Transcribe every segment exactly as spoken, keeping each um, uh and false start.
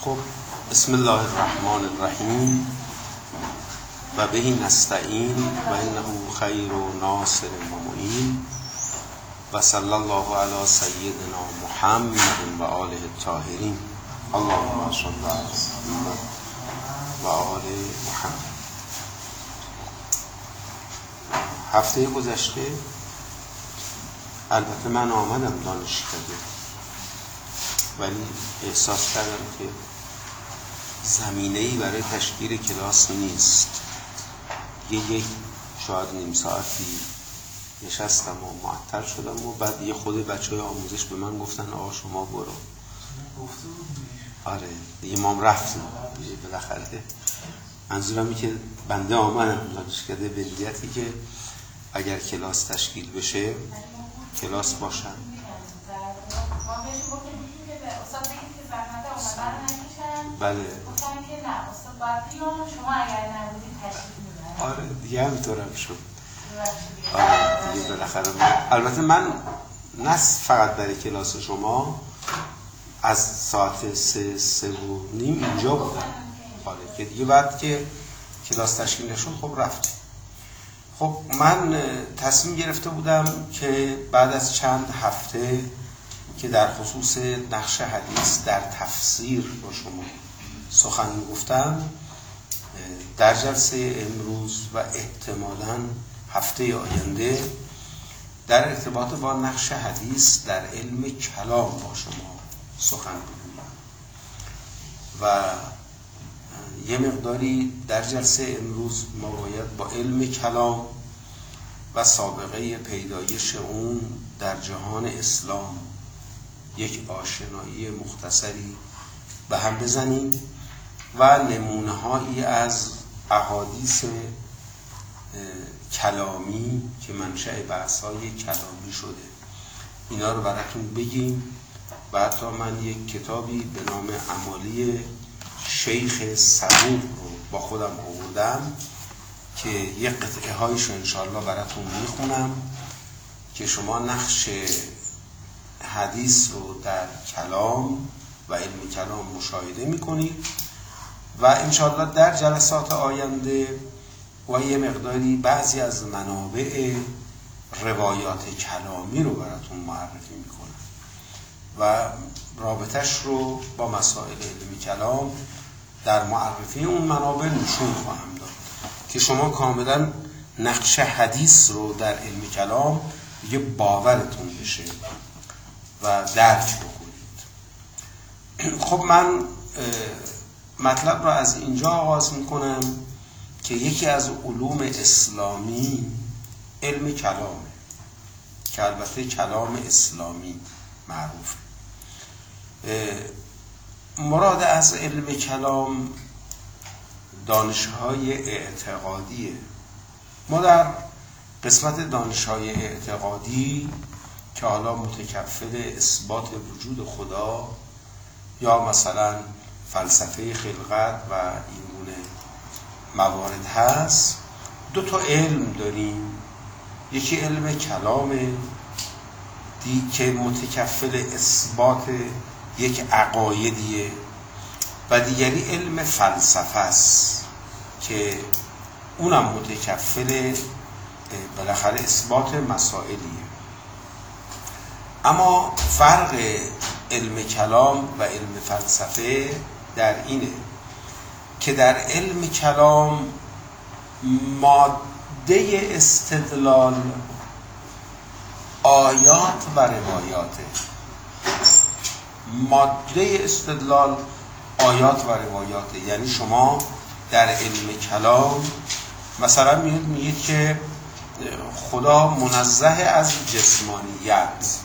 خب بسم الله الرحمن الرحیم و به نستعین و انه خیر و ناصر و معین و صلی الله علی سیدنا محمد و آله الطاهرین. اللهم صل علی محمد و آل محمد. هفته گذشته البته من آمدم دانشکده، ولی احساس کردم که زمینه‌ای برای تشکیل کلاس نیست. یه یک شاید نیم ساعتی نشستم و معطل شدم و بعد یه خود بچه های آموزش به من گفتن آقا شما برو. آره دیگه ما هم رفتیم بالاخره. منظورم اینه که بنده آمدم دانشکده به نیتی که اگر کلاس تشکیل بشه کلاس باشن. بله آره دیگه همینطورم شد. آره دیگه بالاخره البته من نه فقط برای کلاس شما از ساعت سه سه و نیم اینجا بودم، آره که دیگه بعد که کلاس تشکیل نشد خب رفتم. خب من تصمیم گرفته بودم که بعد از چند هفته که در خصوص نقش حدیث در تفسیر با شما سخن گفتم، در جلسه امروز و احتمالاً هفته آینده در ارتباط با نقش حدیث در علم کلام با شما سخن بگویم و یه مقداری در جلسه امروز ما باید با علم کلام و سابقه پیدایش اون در جهان اسلام یک آشنایی مختصری به هم بزنیم و نمونه هایی از احادیث کلامی که منشأ بحث های کلامی شده اینا رو براتون بگیم. و حتی من یک کتابی به نام اعمالی شیخ صدوق رو با خودم آوردم که یک قطعه هایش رو انشاءالله براتون میخونم که شما نقش حدیث رو در کلام و علم کلام مشاهده میکنید و انشاءالله در جلسات آینده و یه مقداری بعضی از منابع روایات کلامی رو براتون معرفی میکنم و رابطش رو با مسائل علم کلام در معرفی اون منابع نشون خواهم داد که شما کاملا نقش حدیث رو در علم کلام یه باورتون بشه و درک بکنید. خب من مطلب رو از اینجا آغاز میکنم که یکی از علوم اسلامی علم کلامه که البته کلام اسلامی معروفه. مراد از علم کلام دانش‌های اعتقادیه. ما در قسمت دانش‌های اعتقادی که حالا متکفل اثبات وجود خدا یا مثلا فلسفه خلقت و این گونه موارد هست، دو تا علم داریم. یکی علم کلامه دی که متکفل اثبات یک عقایدیه و دیگری علم فلسفه است که اونم متکفل بالاخره اثبات مسائلیه. اما فرق علم کلام و علم فلسفه در اینه که در علم کلام ماده استدلال آیات و روایاته. ماده استدلال آیات و روایاته. یعنی شما در علم کلام مثلا میگید میگید که خدا منزه از جسمانیت،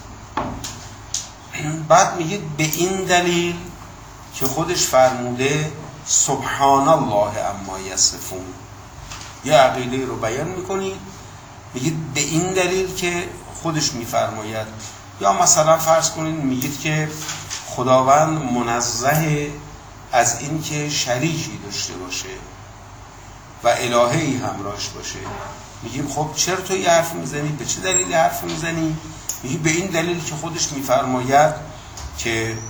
بعد میگید به این دلیل که خودش فرموده سبحان الله عما یصفون، یه عقیده رو بیان میکنید میگید به این دلیل که خودش میفرماید. یا مثلا فرض کنید میگید که خداوند منزه از این که شریکی داشته باشه و الهه‌ای همراهش باشه. میگیم خب چرا تو یه حرف میزنی؟ به چه دلیل حرف میزنی؟ میگی به این دلیل که خودش میفرماید که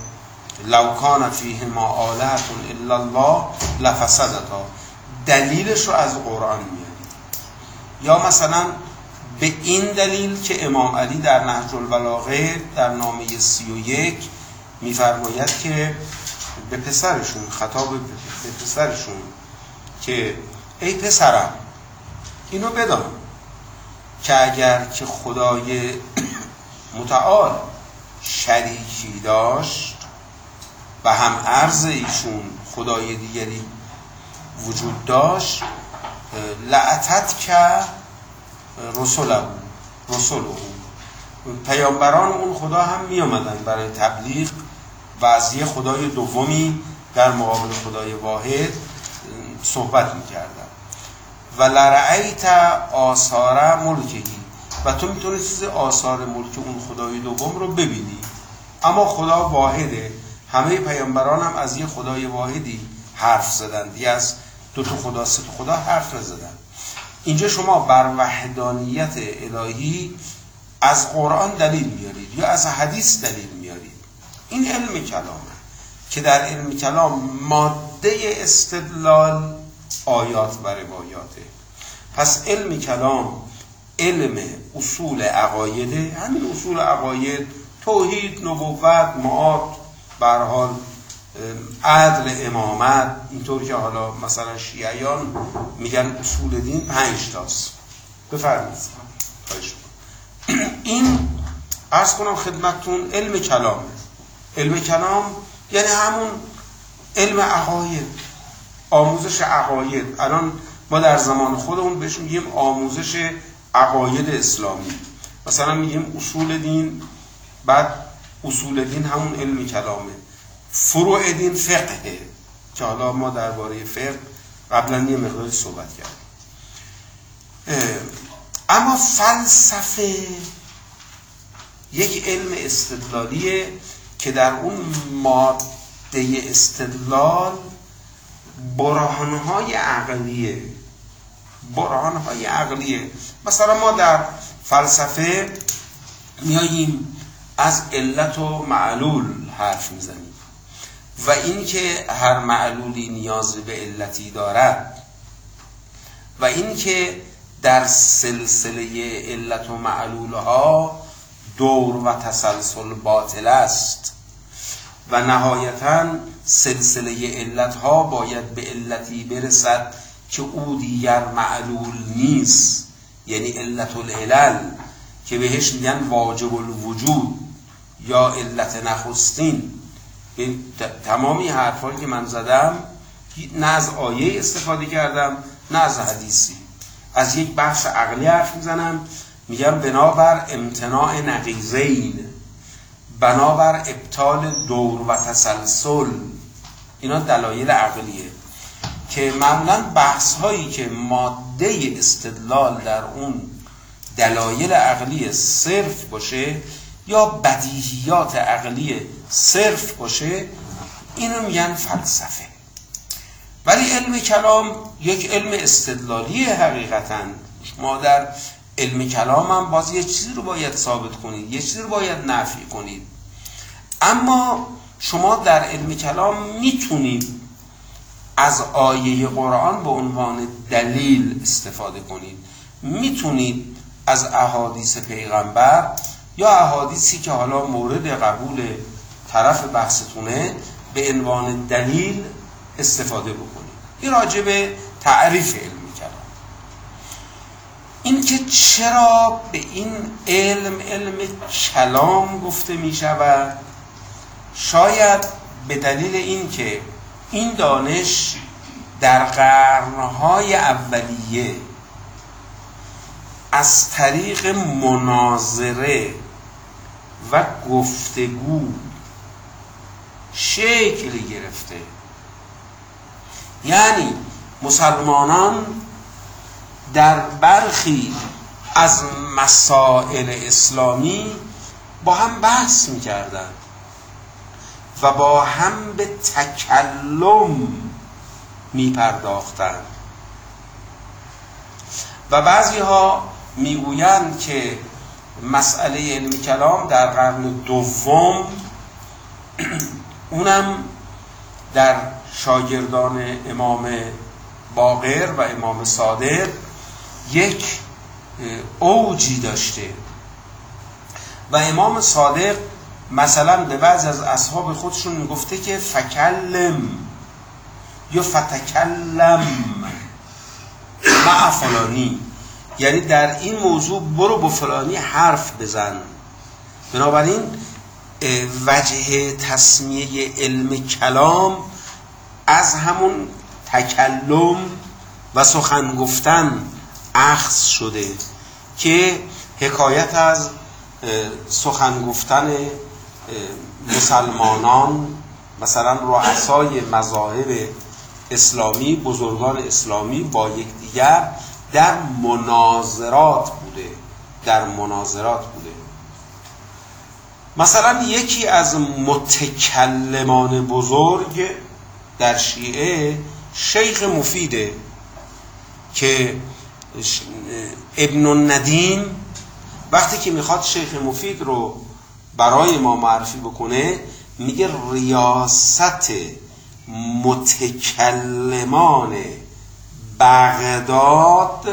لو کان فیهما آلهة الا الله لفسدتا، دلیلش رو از قرآن میارید. یا مثلا به این دلیل که امام علی در نهج البلاغه در نامه سی و یک میفرماید که به پسرشون، خطاب به پسرشون، که ای پسرم اینو بدان که اگر که خدای متعال شریکی داشت و هم عرض ایشون خدای دیگری وجود داشت، لعتت که رسوله رسوله پیامبران اون خدا هم می آمدن برای تبلیغ و از یه خدای دومی در مقابل خدای واحد صحبت می کردن. و لرأیت آثار ملکی، و تو میتونی چیز آثار ملک اون خدای دوم رو ببینی. اما خدا واحده، همه پیامبران هم از یه خدای واحدی حرف زدن، دیگه از دو تا خدا سه تا خدا حرف نزدن. اینجا شما بر وحدانیت الهی از قرآن دلیل میارید یا از حدیث دلیل میارید. این علم کلامه که در علم کلام ماده استدلال آیات و روایاته. پس علم کلام علم اصول عقایده، همین اصول عقاید، توحید، نبوت، معاد، به هر حال عدل، امامت، اینطور که حالا مثلا شیعیان میگن اصول دین پنج تاست. بفرمایید. این عرض کنم خدمتتون علم کلامه. علم کلام یعنی همون علم عقاید، آموزش عقاید. الان ما در زمان خودمون بهش میگیم آموزش عقاید اسلامی. مثلا میگیم اصول دین، بعد اصول دین همون علم کلامه. فروع دین فقهه که حالا ما درباره فقه قبلا یه مقداری صحبت کردیم. اما فلسفه یک علم استدلالیه که در اون ماده استدلال برهانهای عقلیه برهانهای عقلیه. مثلا ما در فلسفه میاییم از علت و معلول حرف میزنیم و این که هر معلولی نیاز به علتی دارد و این که در سلسله علت و معلولها دور و تسلسل باطل است و نهایتاً سلسله علتها باید به علتی برسد که او دیگر معلول نیست، یعنی علت العلل که بهش میگن واجب الوجود یا علت نخستین. تمامی حرفایی که من زدم نه از آیه استفاده کردم نه از حدیثی، از یک بحث عقلی حرف میزنم. میگم بنابر امتناع نقیضین، بنابر ابطال دور و تسلسل. اینا دلایل عقلیه که معمولا بحث هایی که ماده استدلال در اون دلایل عقلی صرف باشه یا بدیهیات عقلی صرف باشه، اینو میگن فلسفه. ولی علم کلام یک علم استدلالی حقیقتاً. ما در علم کلام هم باز یه چیزی رو باید ثابت کنید، یه چیزی رو باید نفی کنید. اما شما در علم کلام میتونید از آیه قرآن به عنوان دلیل استفاده کنید، میتونید از احادیث پیغمبر یا احادیثی که حالا مورد قبول طرف بحثتونه به عنوان دلیل استفاده بکنید. این راجع به تعریف علم کلام. این که چرا به این علم علم کلام گفته می شود، شاید به دلیل این که این دانش در قرنهای اولیه از طریق مناظره و گفتگو شکل گرفته. یعنی مسلمانان در برخی از مسائل اسلامی با هم بحث می‌کردند و با هم به تکلم می‌پرداختند و بعضی ها میگویند که مسئله علم کلام در قرن دوم اونم در شاگردان امام باقر و امام صادق یک اوجی داشته و امام صادق مثلا به بعضی از اصحاب خودشون میگفته که فکلم یا فتکلم مع فلانی، یعنی در این موضوع برو با فلانی حرف بزن. بنابراین وجه تسمیه علم کلام از همون تکلم و سخن گفتن اخذ شده که حکایت از سخن گفتن مسلمانان، مثلا رؤسای مذاهب اسلامی، بزرگان اسلامی با یکدیگر در مناظرات بوده در مناظرات بوده مثلا یکی از متکلمان بزرگ در شیعه شیخ مفیده که ابن الندیم وقتی که میخواد شیخ مفید رو برای ما معرفی بکنه میگه ریاست متکلمان بغداد.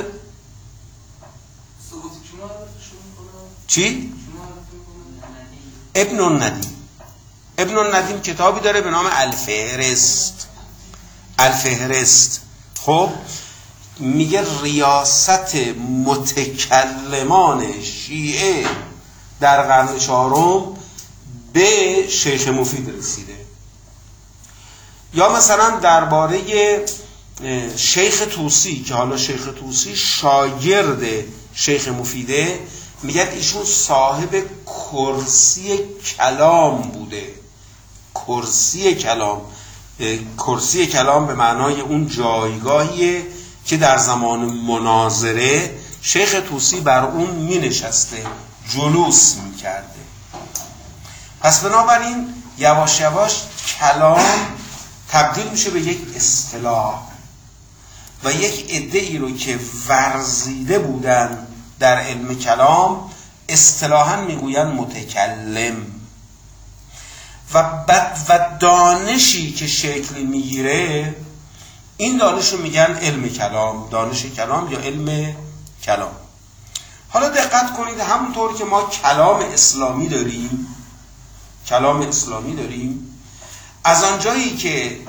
چی؟ ابن الندیم ابن الندیم کتابی داره به نام الفهرست الفهرست خب میگه ریاست متکلمان شیعه در قرن چهارم به شیخ مفید رسیده. یا مثلا درباره شیخ طوسی که حالا شیخ طوسی شاگرد شیخ مفیده، میگن ایشون صاحب کرسی کلام بوده. کرسی کلام کرسی کلام به معنای اون جایگاهیه که در زمان مناظره شیخ طوسی بر اون می نشسته، جلوس می کرده. پس بنابراین یواش یواش کلام تبدیل میشه به یک اصطلاح و یک عده‌ای رو که ورزیده بودن در علم کلام اصطلاحاً میگوین متکلم و بعد و دانشی که شکل میگیره این دانش رو میگن علم کلام، دانش کلام یا علم کلام. حالا دقت کنید، همونطور که ما کلام اسلامی داریم کلام اسلامی داریم از آنجایی که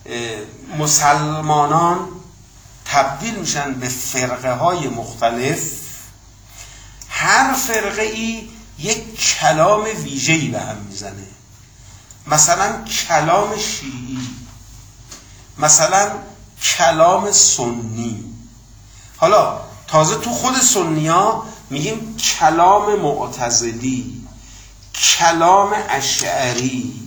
مسلمانان تبدیل میشن به فرقه های مختلف، هر فرقه ای یک کلام ویژه‌ای به هم میزنه. مثلا کلام شیعی، مثلا کلام سنی. حالا تازه تو خود سنی ها میگیم کلام معتزلی، کلام اشعری،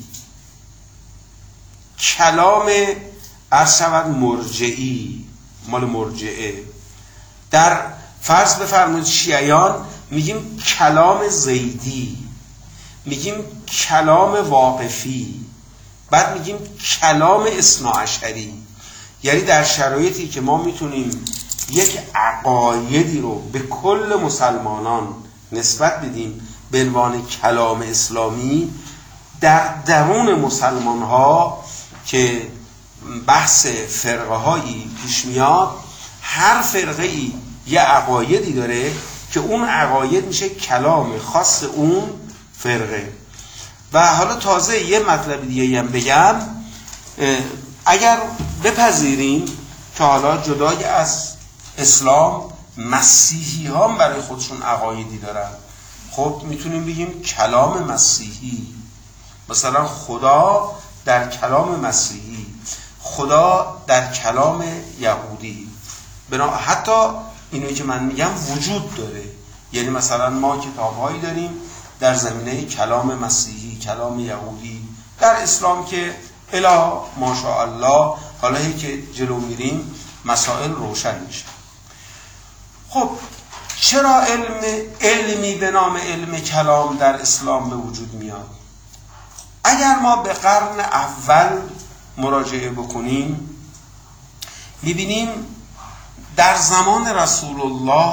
کلام ارشد مرجعی، مال مرجعه. در فرض بفرمایید شیعیان میگیم کلام زیدی، میگیم کلام واقفی، بعد میگیم کلام اثناعشری. یعنی در شرایطی که ما میتونیم یک عقایدی رو به کل مسلمانان نسبت بدیم به عنوان کلام اسلامی، در درون مسلمان ها که بحث فرقه هایی پیش میاد، هر فرقه ای یه عقایدی داره که اون عقاید میشه کلام خاص اون فرقه. و حالا تازه یه مطلب دیگه هم بگم، اگر بپذیریم که حالا جدای از اسلام مسیحی ها برای خودشون عقایدی دارن، خب میتونیم بگیم کلام مسیحی، مثلا خدا در کلام مسیحی، خدا در کلام یهودی. بنا حتی اینو که من میگم وجود داره، یعنی مثلا ما کتاب‌هایی داریم در زمینه کلام مسیحی، کلام یهودی. در اسلام که الا ماشاءالله حالا که جلو میریم مسائل روشن میشه. خب چرا علم علمی به نام علم کلام در اسلام به وجود میاد؟ اگر ما به قرن اول مراجعه بکنیم میبینیم در زمان رسول الله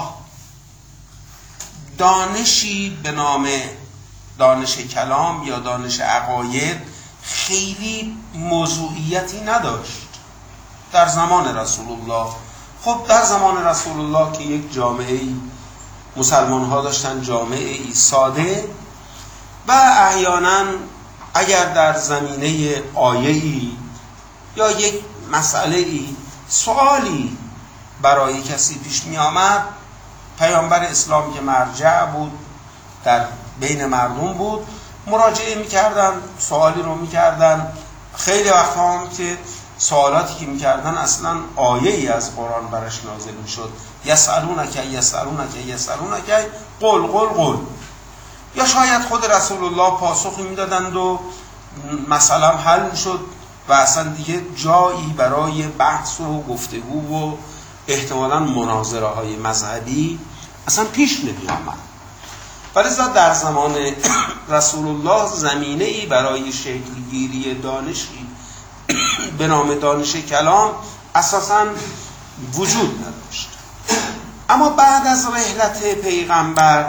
دانشی به نام دانش کلام یا دانش عقاید خیلی موضوعیتی نداشت در زمان رسول الله. خب در زمان رسول الله که یک جامعه مسلمان ها داشتن جامعه ای ساده و احیانا اگر در زمینه آیه‌ای یا یک مسئله ای سوالی برای کسی پیش می آمد، پیامبر اسلام که مرجع بود در بین مردم بود، مراجعه میکردن، سوالی رو میکردن. خیلی وقتا هم که سوالاتی که میکردن اصلا آیه ای از قرآن برش نازل میشد. یسألونک یسألونک یسألونک قل قل قل. یا شاید خود رسول الله پاسخی میدادند و مثلا حل میشد و اصلا دیگه جایی برای بحث و گفتگو و احتمالاً مناظره های مذهبی اصلا پیش نمی آمد. ولذا در زمان رسول الله زمینه‌ای برای شکلگیری دانشی به نام دانش کلام اساساً وجود نداشت. اما بعد از رحلت پیغمبر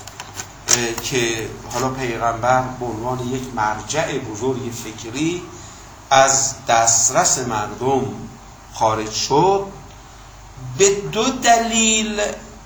که حالا پیغمبر به عنوان یک مرجع بزرگ فکری از دسترس مردم خارج شد، به دو دلیل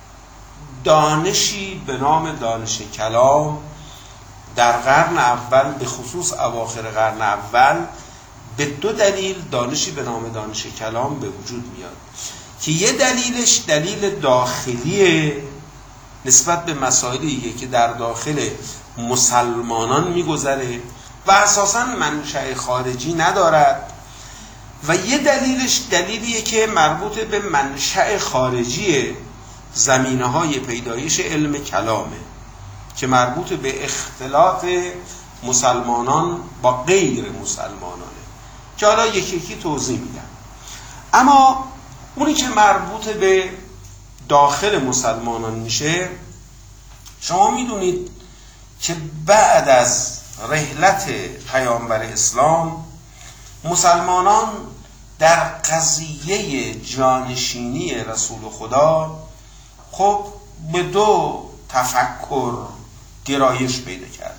دانشی به نام دانش کلام در قرن اول، به خصوص اواخر قرن اول، به دو دلیل دانشی به نام دانش کلام به وجود میاد که یه دلیلش دلیل داخلی نسبت به مسائلی که در داخل مسلمانان میگذره و اساساً منشأ خارجی ندارد، و یه دلیلش دلیلیه که مربوط به منشأ خارجی زمینه‌های پیدایش علم کلامه که مربوط به اختلاط مسلمانان با غیر مسلمانانه که حالا یکی یکی توضیح میدم. اما اونی که مربوط به داخل مسلمانان میشه، شما میدونید که بعد از رحلت پیامبر اسلام مسلمانان در قضیه جانشینی رسول خدا خب به دو تفکر گرایش پیدا کرد.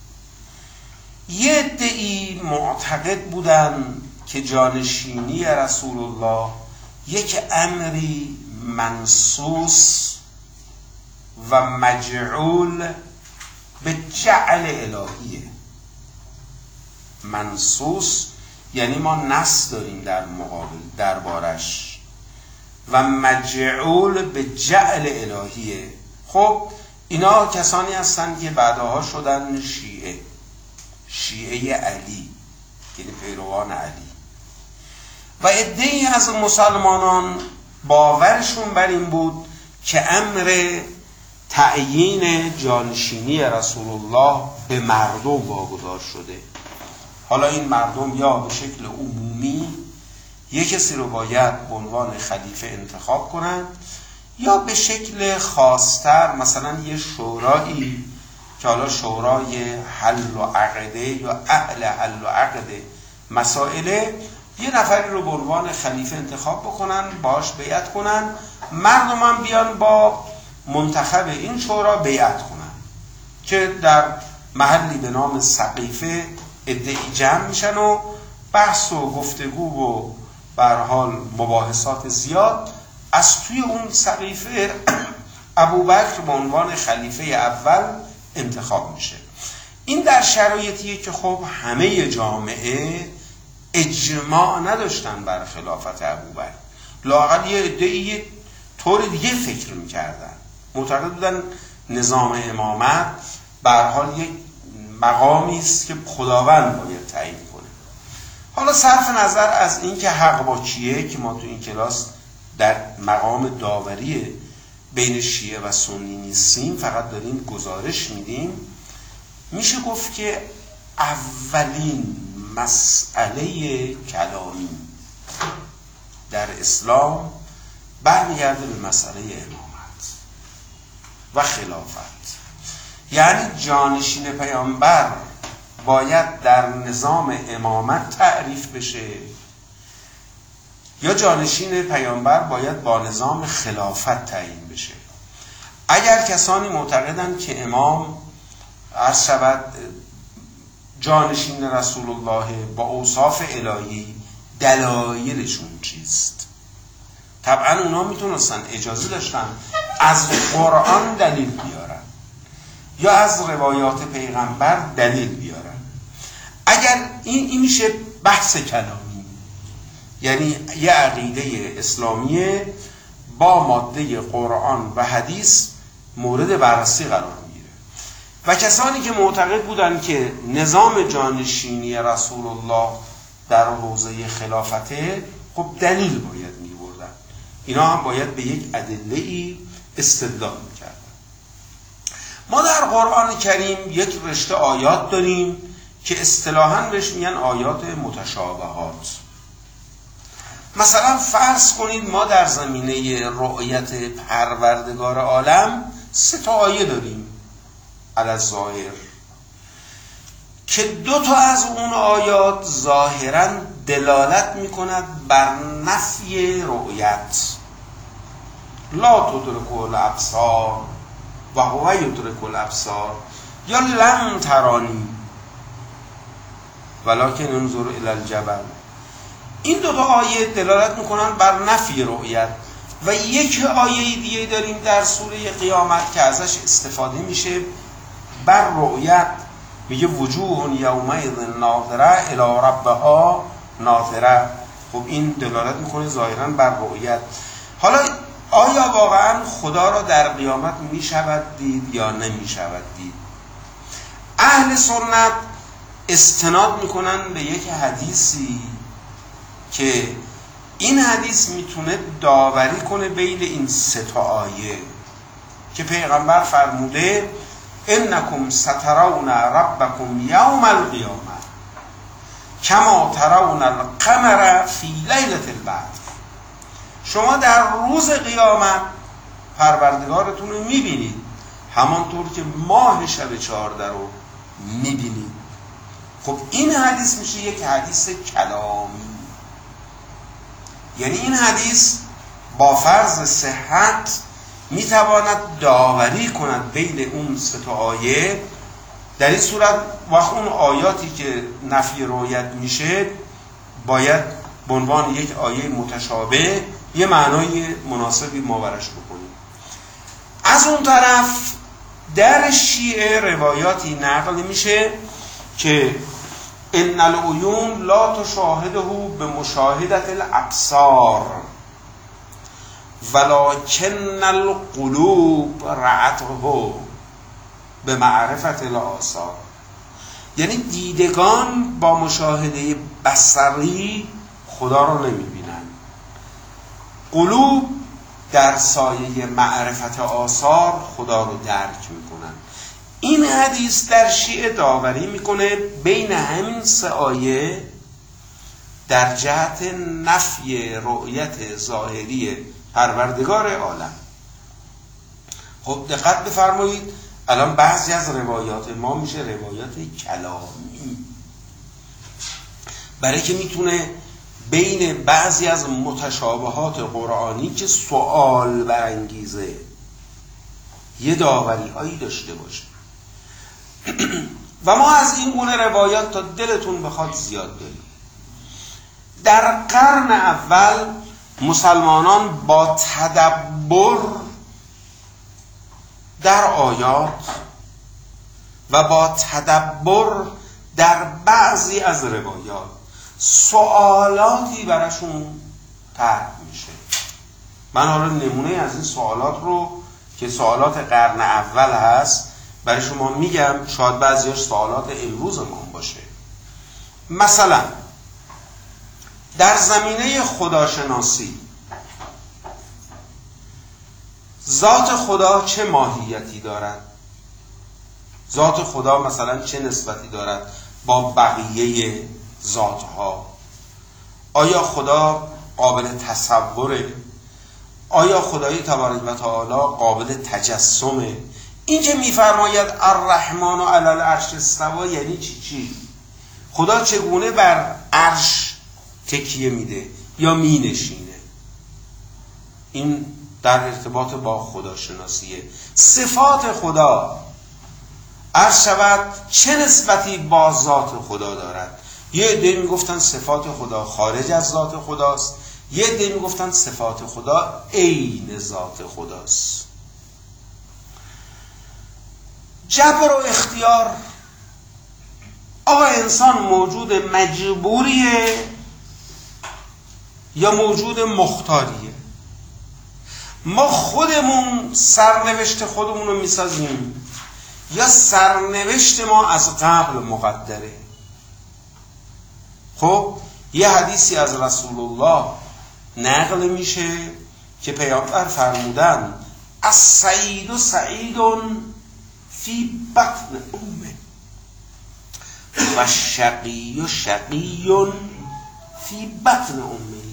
یه عده‌ای معتقد بودن که جانشینی رسول الله یک امری منصوص و مجعول به جعل الهیه. منصوص یعنی ما نص داریم در مقابل دربارش، و مجعول به جعل الهیه. خب اینا کسانی هستند که بعدها شدن شیعه شیعه علی، یعنی پیروان علی. و عده‌ای از مسلمانان باورشون بر این بود که امر تعیین جانشینی رسول الله به مردم واگذار شده. حالا این مردم یا به شکل عمومی یک کسی رو باید به عنوان خلیفه انتخاب کنند، یا به شکل خاصتر مثلا یه شورایی که حالا شورای حل و عقده یا اهل حل و عقده مسائله، یه نفری رو به عنوان خلیفه انتخاب بکنن، باش بیعت کنن، مردم هم بیان با منتخب این شورا بیعت کنن که در محلی به نام سقیفه عده‌ای جمع میشن و بحث و گفتگو و به هر حال مباحثات زیاد. از توی اون سقیفه ابوبکر به عنوان خلیفه اول انتخاب میشه. این در شرایطیه که خب همه جامعه اجماع نداشتن بر خلافت ابوبکر، لااقل یه عده‌ای طور دیگه فکر میکردن، معتقد بودن نظام امامت به هر حال یک مقامی است که خداوند باید تعیین کنه. حالا صرف نظر از اینکه حق با کیه که ما تو این کلاس در مقام داوری بین شیعه و سنی نیستیم، فقط داریم گزارش میدیم، میشه گفت که اولین مسئله کلامی در اسلام برمیگرده به مسئله امامت و خلافت. یعنی جانشین پیامبر باید در نظام امامت تعریف بشه یا جانشین پیامبر باید با نظام خلافت تعیین بشه. اگر کسانی معتقدند که امام عرض شود جانشین رسول الله با اوصاف الهی دلایلشون چیست؟ طبعا اونا میتونستن، اجازه داشتن از قرآن دلیل بیارن یا از روایات پیغمبر دلیل بیارن. اگر این, این میشه بحث کلامی، یعنی یه عقیده اسلامیه با ماده قرآن و حدیث مورد بررسی قرار میگیره. و کسانی که معتقد بودن که نظام جانشینی رسول الله در حوزه خلافته، خب دلیل باید میبردن، اینا هم باید به یک ادله‌ای استدلال میکردن. ما در قرآن کریم یک رشته آیات داریم که اصطلاحاً بهش میگن آیات متشابهات. مثلا فرض کنید ما در زمینه رؤیت پروردگار عالم سه تا آیه داریم علی الظاهر که دو تا از اون آیات ظاهراً دلالت میکند بر نفی رؤیت. لا تدرک الابصار و هو یدرک الابصار، یا لم ترانی ولکن انظر الی الجبل. این دو تا آیه دلالت میکنن بر نفی رؤیت. و یک آیه دیگه داریم در سوره قیامت که ازش استفاده میشه بر رؤیت، میگه وجوه یومئذ ناظره الی ربها ناظره. خب این دلالت میکنه ظاهرا بر رؤیت. حالا آیا واقعا خدا را در قیامت میشود دید یا نمیشود دید؟ اهل سنت استناد میکنن به یک حدیثی که این حدیث میتونه داوری کنه بین این سه تا آیه که پیغمبر فرموده انکم سترون ربکم یوم القیامه کما ترون القمر فی لیلة البدر. شما در روز قیامت پروردگارتون رو میبینید همانطور که ماه شب چهارده رو میبینید. خب این حدیث میشه یک حدیث کلامی، یعنی این حدیث با فرض صحت میتواند داوری کند بین اون سه تا آیه. در این صورت وقت اون آیاتی که نفی رؤیت میشه باید به عنوان یک آیه متشابه یه معنای مناسبی ما برش بکنیم. از اون طرف در شیعه روایاتی نقل میشه که ان العیون لا تشاهده به مشاهدت الابصار ولکن القلوب رعته به معرفت الآثار. یعنی دیدگان با مشاهده بصری خدا رو نمیبینن، قلوب در سایه معرفت آثار خدا رو درک میکنن. این حدیث در شیعه داوری میکنه بین همین سه آیه در جهت نفی رؤیت ظاهری پروردگار عالم. خب دقت بفرمایید، الان بعضی از روایات ما میشه روایات کلامی، برای که میتونه بین بعضی از متشابهات قرآنی که سوال برانگیزه یه داوری هایی داشته باشه. و ما از این گونه روایات تا دلتون بخواد زیاد داریم. در قرن اول مسلمانان با تدبر در آیات و با تدبر در بعضی از روایات سوالاتی براشون طرح میشه. من حالا نمونه از این سوالات رو که سوالات قرن اول هست برای شما میگم، شاید بعضیاش سوالات امروز ما باشه. مثلا در زمینه خداشناسی، ذات خدا چه ماهیتی دارد؟ ذات خدا مثلا چه نسبتی دارد با بقیه ذاتها؟ آیا خدا قابل تصوره؟ آیا خدای تبارک و تعالی قابل تجسمه؟ این که میفرماید الرحمن علی العرش استوی یعنی چی چی؟ خدا چگونه بر عرش تکیه میده یا مینشینه؟ این در ارتباط با خداشناسیه. صفات خدا، عرض شود چه نسبتی با ذات خدا دارد. یه عده میگفتن صفات خدا خارج از ذات خداست، یه عده میگفتن صفات خدا عین ذات خداست. جبر و اختیار، آقا انسان موجود مجبوریه یا موجود مختاریه؟ ما خودمون سرنوشت خودمون رو میسازیم یا سرنوشت ما از قبل مقدره؟ خب یه حدیثی از رسول الله نقل میشه که پیامبر فرمودن السعید سعیدون فی بطن امه و شقی شقیون فی بطن امه.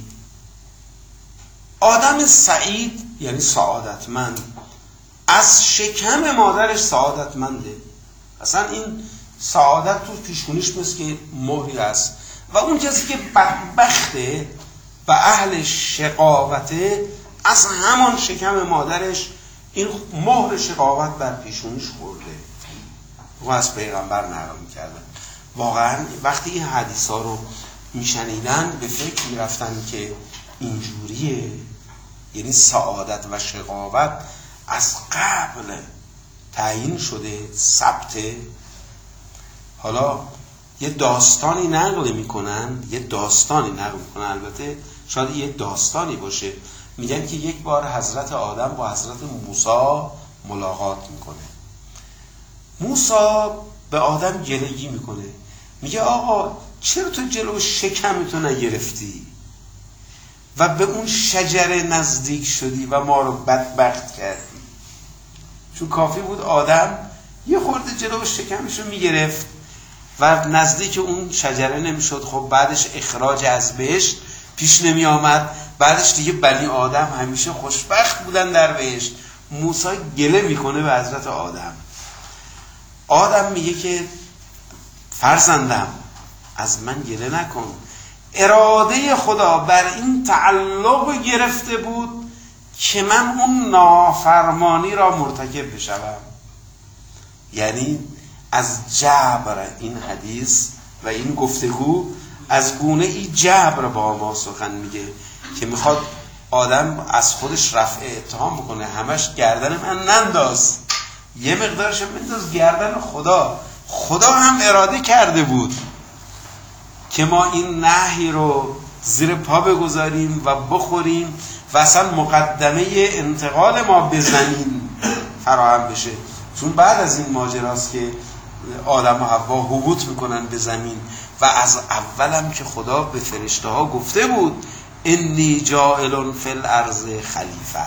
آدم سعید یعنی سعادتمند از شکم مادرش سعادتمنده. اصلا این سعادت تو پیشونیش مثل که مهری است. و اون کسی که بدبخته و اهل شقاوته از همان شکم مادرش این مهر شقاوت بر پیشونیش خورده. و از پیغمبر نقل می‌کردن. واقعا وقتی این حدیث ها رو میشنیدن به فکر میرفتن که اینجوریه، یعنی سعادت و شقاوت از قبل تعیین شده، ثبته. حالا یه داستانی نقل میکنن یه داستانی نقل میکنن البته شاید یه داستانی باشه. میگن که یک بار حضرت آدم با حضرت موسی ملاقات میکنه. موسی به آدم گلگی میکنه، میگه آقا چرا تو جلو شکمتو نگرفتی و به اون شجره نزدیک شدی و ما رو بدبخت کردی؟ چون کافی بود آدم یه خورده جلو شکمشو میگرفت و نزدیک اون شجره نمیشد. خب بعدش اخراج از بهشت پیش نمی آمد، بعدش دیگه بنی آدم همیشه خوشبخت بودن در بهشت. موسی گله میکنه به حضرت آدم. آدم میگه که فرزندم از من گله نکن، اراده خدا بر این تعلق گرفته بود که من اون نافرمانی را مرتکب بشوم. یعنی از جبر این حدیث و این گفتگو از گونه ای جبر با ما سخن میگه که میخواد آدم از خودش رفع اتهام بکنه. همش گردن من ننداز، یه مقدارش بنداز گردن خدا. خدا هم اراده کرده بود که ما این نهی رو زیر پا بگذاریم و بخوریم و اصلا مقدمه انتقال ما به زمین فراهم بشه. چون بعد از این ماجراست که آدم و حوا هبوط میکنن به زمین و از اولم که خدا به فرشته ها گفته بود انی جاعل فی الارض خلیفه.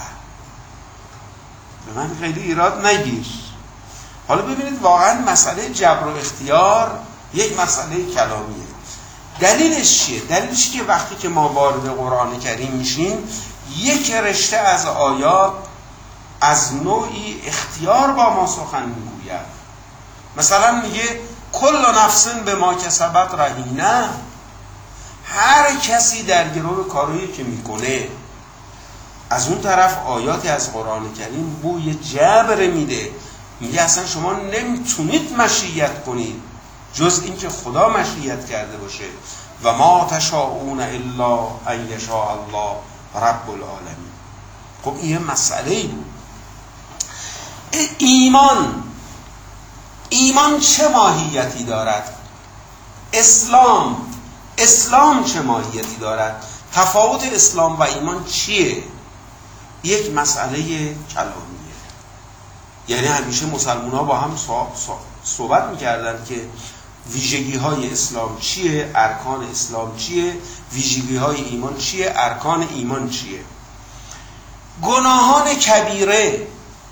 به من خیلی ایراد نگیر. حالا ببینید واقعا مسئله جبر و اختیار یک مسئله کلامیه. دلیلش چیه؟ دلیلش که وقتی که ما وارد قرآن کریم میشیم یک رشته از آیات از نوعی اختیار با ما سخن میگوید. مثلا میگه کل نفس به ما کسبت رهینه، هر کسی در گرو کاری که میکنه. از اون طرف آیاتی از قرآن کریم بوی جبر میده، میگه اصلا شما نمیتونید مشیت کنید جز اینکه خدا مشیت کرده باشه. و ما تشاءون الا ان یشاء الله رب العالمین. خب این مسئله بود. ایمان ایمان چه ماهیتی دارد؟ اسلام اسلام چه ماهیتی دارد؟ تفاوت اسلام و ایمان چیه؟ یک مسئله کلامیه. یعنی همیشه مسلمان ها با هم صحبت میکردن که ویژگی های اسلام چیه، ارکان اسلام چیه، ویژگی های ایمان چیه، ارکان ایمان چیه. گناهان کبیره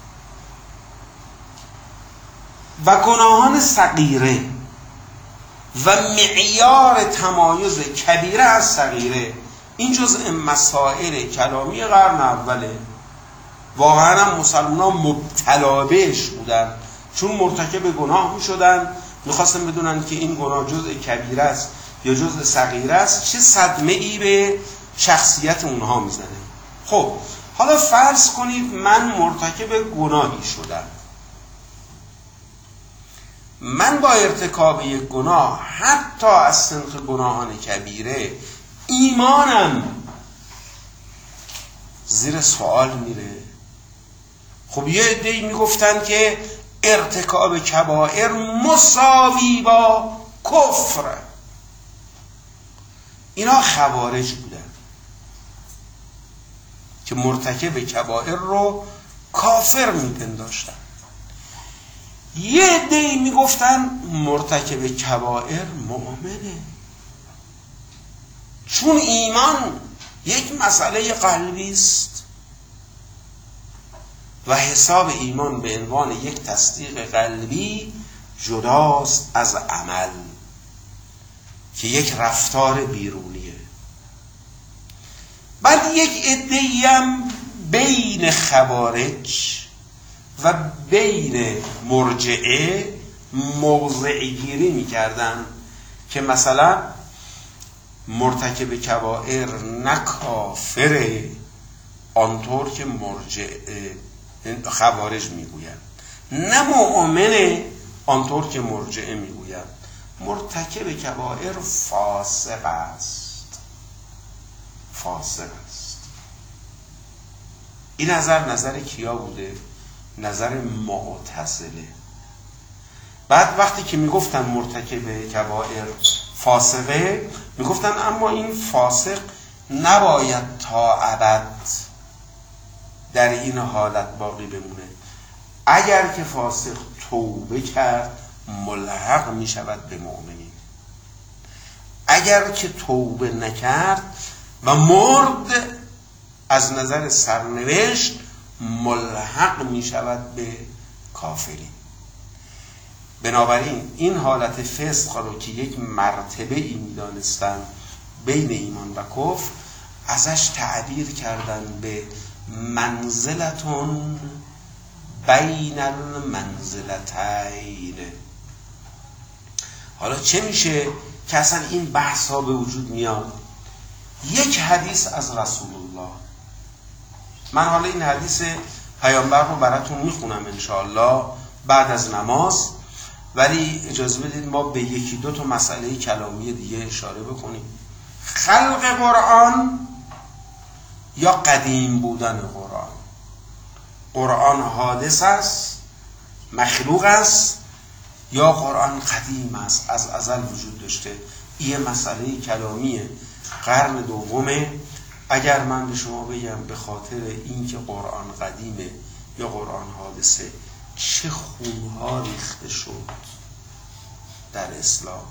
و گناهان صغیره و معیار تمایز کبیره از صغیره این جزء مسائل کلامی قرن اوله. واقعا هم مسلمان ها مبتلا بهش بودن، چون مرتکب گناه می شدن، میخواستن بدونن که این گناه جزء کبیره است یا جزء صغیره است، چه صدمه ای به شخصیت اونها میزنه. خب حالا فرض کنید من مرتکب گناهی شدم من با ارتکاب یک گناه حتی از سنخ گناهان کبیره ایمانم زیر سوال میره. خب یه عده‌ای میگفتن که ارتکاب کبائر مساوی با کفر. اینا خوارج بودن که مرتکب کبائر رو کافر میپنداشتن. یه عده‌ای میگفتن مرتکب کبائر مؤمنه، چون ایمان یک مسئله قلبی است و حساب ایمان به عنوان یک تصدیق قلبی جداست از عمل که یک رفتار بیرونیه. بعد یک عده‌ای هم بین خوارج و بین مرجعه موضع گیری میکردن که مثلا مرتکب کبائر نه کافره آنطور که مرجعه خوارج میگویند، نه مؤمنه آنطور که مرجعه میگویند. مرتکب کبائر فاسق است، فاسق است. این نظر نظر کیا بوده؟ نظر معتزله. بعد وقتی که میگفتن مرتکب کبائر فاسقه، میگفتن اما این فاسق نباید تا ابد در این حالت باقی بمونه. اگر که فاسق توبه کرد ملحق میشود به مؤمنین، اگر که توبه نکرد و مرد از نظر سرنوشت ملحق میشود به کافرین. بنابراین این حالت فسق رو که یک مرتبه ای میدانستن بین ایمان و کفر، ازش تعبیر کردن به منزلتون بین المنزلتین. حالا چه میشه که اصلا این بحث ها به وجود میاد؟ یک حدیث از رسول الله. من حالا این حدیث پیامبر رو براتون میخونم انشاءالله بعد از نماز، ولی اجازه بدید ما به یکی دو تا مسئله کلامی دیگه اشاره بکنیم. خلق قرآن یا قدیم بودن قرآن. قرآن حادث است، مخلوق است، یا قرآن قدیم است، از ازل وجود داشته. این مسئله کلامی قرن دومه. اگر من به شما بگم به خاطر اینکه قرآن قدیمه یا قرآن حادثه چه خونها ریخته شد در اسلام.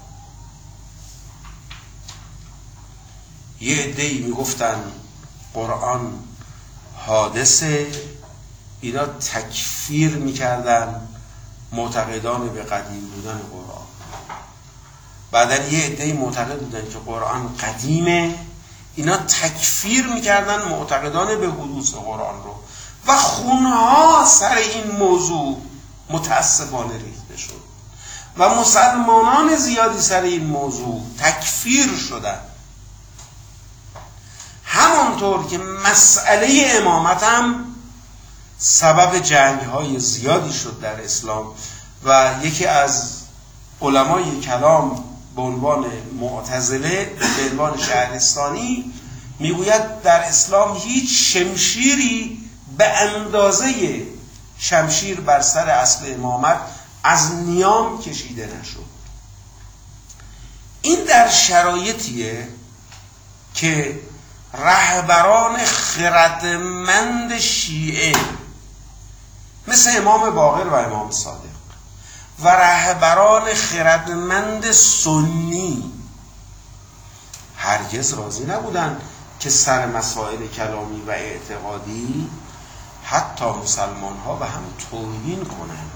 یه عده‌ای میگفتن قرآن حادثه، اینا تکفیر میکردن معتقدان به قدیم بودن قرآن. بعدن یه عده‌ای معتقد بودن که قرآن قدیمه، اینا تکفیر میکردن معتقدان به حدوث قرآن رو و خونها سر این موضوع متاسفانه ریخته شد و مسلمانان زیادی سر این موضوع تکفیر شدن. همانطور که مسئله امامت هم سبب جنگ های زیادی شد در اسلام و یکی از علمای کلام به عنوان معتزله به عنوان شهرستانی میگوید در اسلام هیچ شمشیری به اندازه شمشیر بر سر اصل امامت از نیام کشیده نشد. این در شرایطیه که رهبران خردمند شیعه مثل امام باقر و امام صادق و رهبران خردمند سنی هرگز راضی نبودند که سر مسائل کلامی و اعتقادی حتی مسلمان ها به هم توهین کنند،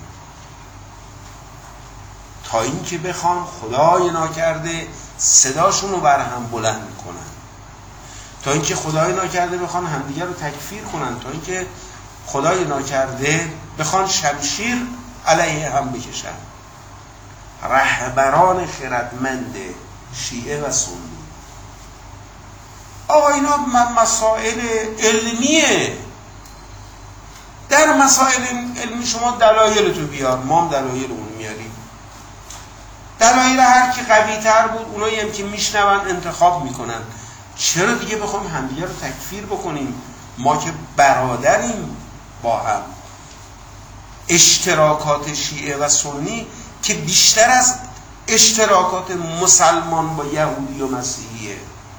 تا اینکه بخوان خدای ناکرده صداشون رو بر هم بلند کنن، تا اینکه خدای ناکرده بخوان همدیگر رو تکفیر کنن، تا اینکه خدای ناکرده بخوان شمشیر علیه هم بکشن. رهبران خردمند شیعه و سنی. آقا اینا مسائل علمیه، در مسائل علمی شما دلایل تو بیار، ما هم دلایل اون میاریم. دلایل هر کی قوی تر بود اونایی هم که میشنون انتخاب میکنن. چرا دیگه بخوایم همدیگه رو تکفیر بکنیم؟ ما که برادریم با هم. اشتراکات شیعه و سنی که بیشتر از اشتراکات مسلمان با یهودی و مسیحیه.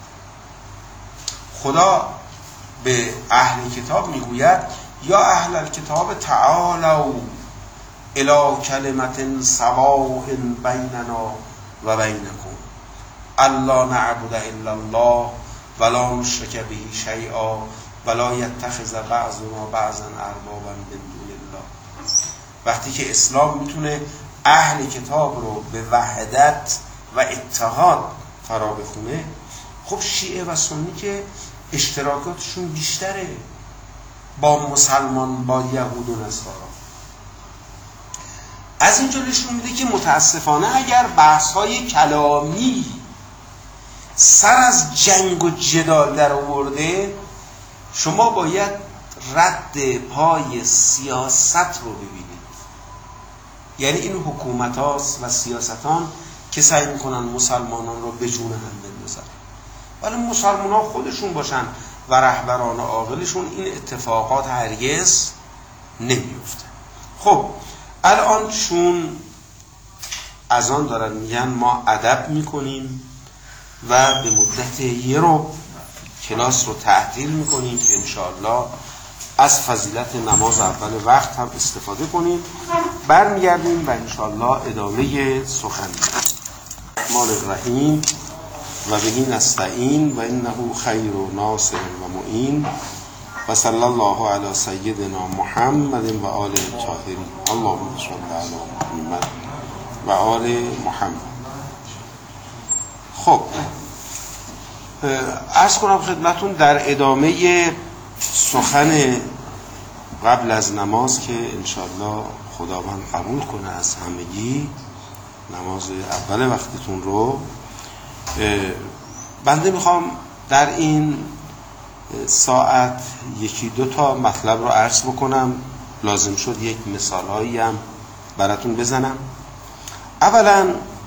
خدا به اهل کتاب میگوید یا اهل الکتاب تعالوا الی کلمة سواء بیننا و بینکم الا نعبد الا الله ولا نشرک به شیئا ولا یتخذ بعضنا بعضا اربابا من دون الله. وقتی که اسلام میتونه اهل کتاب رو به وحدت و اتحاد فرا بخونه، خب شیعه و سنی که اشتراکاتشون بیشتره با مسلمان، با یهود و نصارا. از اینجا نشون میده که متاسفانه اگر بحث‌های کلامی سر از جنگ و جدال در آورده، شما باید رد پای سیاست رو ببینید. یعنی این حکومت هاست و سیاستان که سعی میکنن مسلمانان رو به جون هم بندازن، ولی مسلمان ها خودشون باشن و رهبران عاقلشون این اتفاقات هرگز نمیفته. خب الان چون از آن دارن میگن ما ادب میکنیم و به مدت یه رو کلاس رو تعطیل میکنیم که انشاءالله از فضیلت نماز اول وقت هم استفاده کنیم، برمیگردیم و انشاءالله ادامه سخن. الرحمن الرحیم و بهی نستعین و انه خیر و ناصر و معین و صلی الله علی سیدنا محمد و آل طاهرین. اللهم صل علی محمد و آل محمد. خب عرض کنم خدمتون در ادامه سخن قبل از نماز که انشاءالله خداوند قبول کنه از همگی نماز اول وقتتون رو، بنده میخوام در این ساعت یکی دو تا مطلب رو عرض بکنم. لازم شد یک مثال هایی هم براتون بزنم. اولا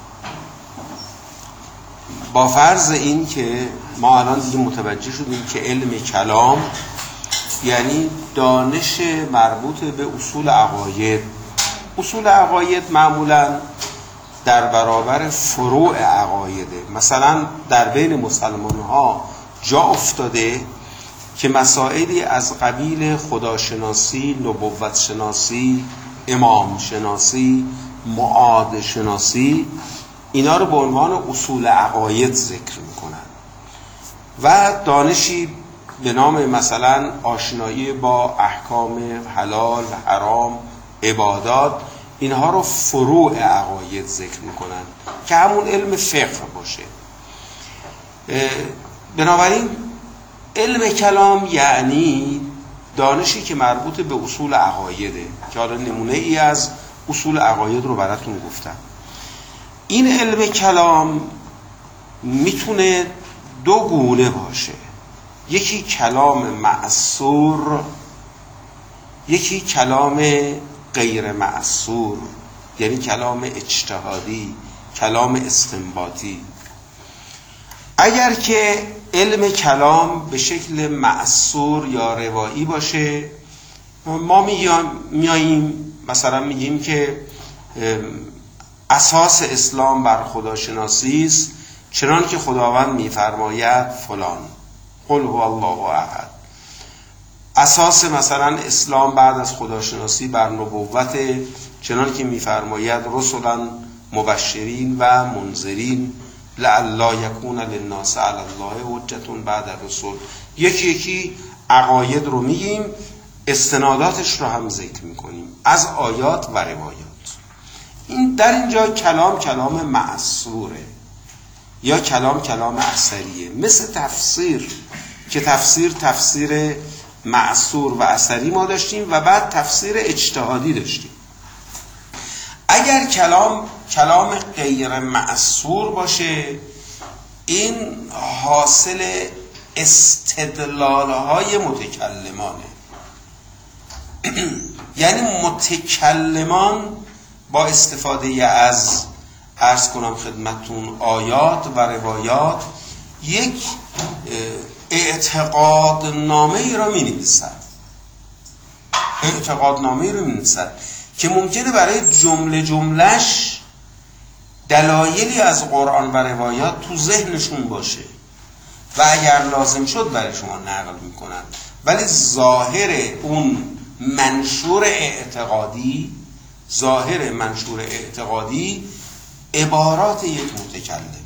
با فرض این که ما الان دیگه متوجه شدیم که علم کلام یعنی دانش مربوط به اصول عقاید. اصول عقاید معمولا در برابر فروع عقایده. مثلا در بین مسلمان ها جا افتاده که مسائلی از قبیل خداشناسی، نبوت شناسی، امام شناسی، معاد شناسی، اینا رو به عنوان اصول عقاید ذکر میکنن و دانشی به نام مثلا آشنایی با احکام حلال، حرام، عبادات، اینها رو فروع عقاید ذکر میکنن که همون علم فقه باشه. بنابراین علم کلام یعنی دانشی که مربوط به اصول عقایده که حالا نمونه ای از اصول عقاید رو براتون گفتم. این علم کلام میتونه دو گونه باشه، یکی کلام مأثور، یکی کلام غیر مأثور، یعنی کلام اجتهادی، کلام استنباطی. اگر که علم کلام به شکل مأثور یا روایی باشه، ما میاییم مثلا میگیم که اساس اسلام بر خداشناسی است، چنان که خداوند میفرماید فلان، قل هو الله احد. اساس مثلا اسلام بعد از خداشناسی بر نبوت، چنان که میفرماید رسلا مبشرین و منذرین لعلی یکون للناس علی الله حجة بعد الرسل. یکی یکی عقاید رو میگیم، استناداتش رو هم ذکر میکنیم از آیات و روایات. این در اینجا کلام کلام مأثوره یا کلام کلام اثریه، مثل تفسیر که تفسیر تفسیر مأثور و اثری ما داشتیم و بعد تفسیر اجتهادی داشتیم. اگر کلام کلام غیر مأثور باشه، این حاصل استدلال‌های متکلمانه. یعنی متکلمان با استفاده از عرض کنم خدمتون آیات و روایات یک اعتقاد نامه ای را می نویسد اعتقاد نامه ای را می نویسد که ممکنه برای جمله جملش دلایلی از قرآن و روایات تو ذهنشون باشه و اگر لازم شد برای شما نقل میکنن، ولی ظاهر اون منشور اعتقادی ظاهر منشور اعتقادی عبارات یک متکلمه.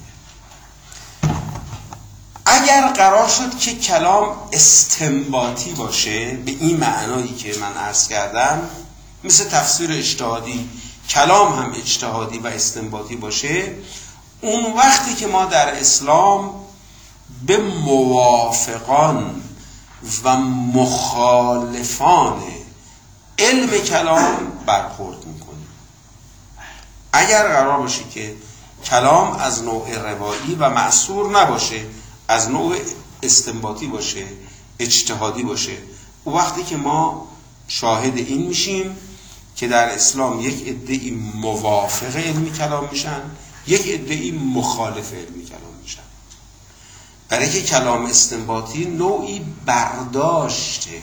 اگر قرار شد که کلام استنباطی باشه به این معنایی که من عرض کردم، مثل تفسیر اجتهادی، کلام هم اجتهادی و استنباطی باشه، اون وقتی که ما در اسلام به موافقان و مخالفان علم کلام برخورد میکنیم. اگر قرار باشه که کلام از نوع روایی و معصور نباشه، از نوع استنباطی باشه، اجتهادی باشه، اون وقتی که ما شاهد این میشیم که در اسلام یک عده‌ای موافق علم کلام میشن، یک عده‌ای مخالف علم کلام میشن. برای که کلام استنباطی نوعی برداشته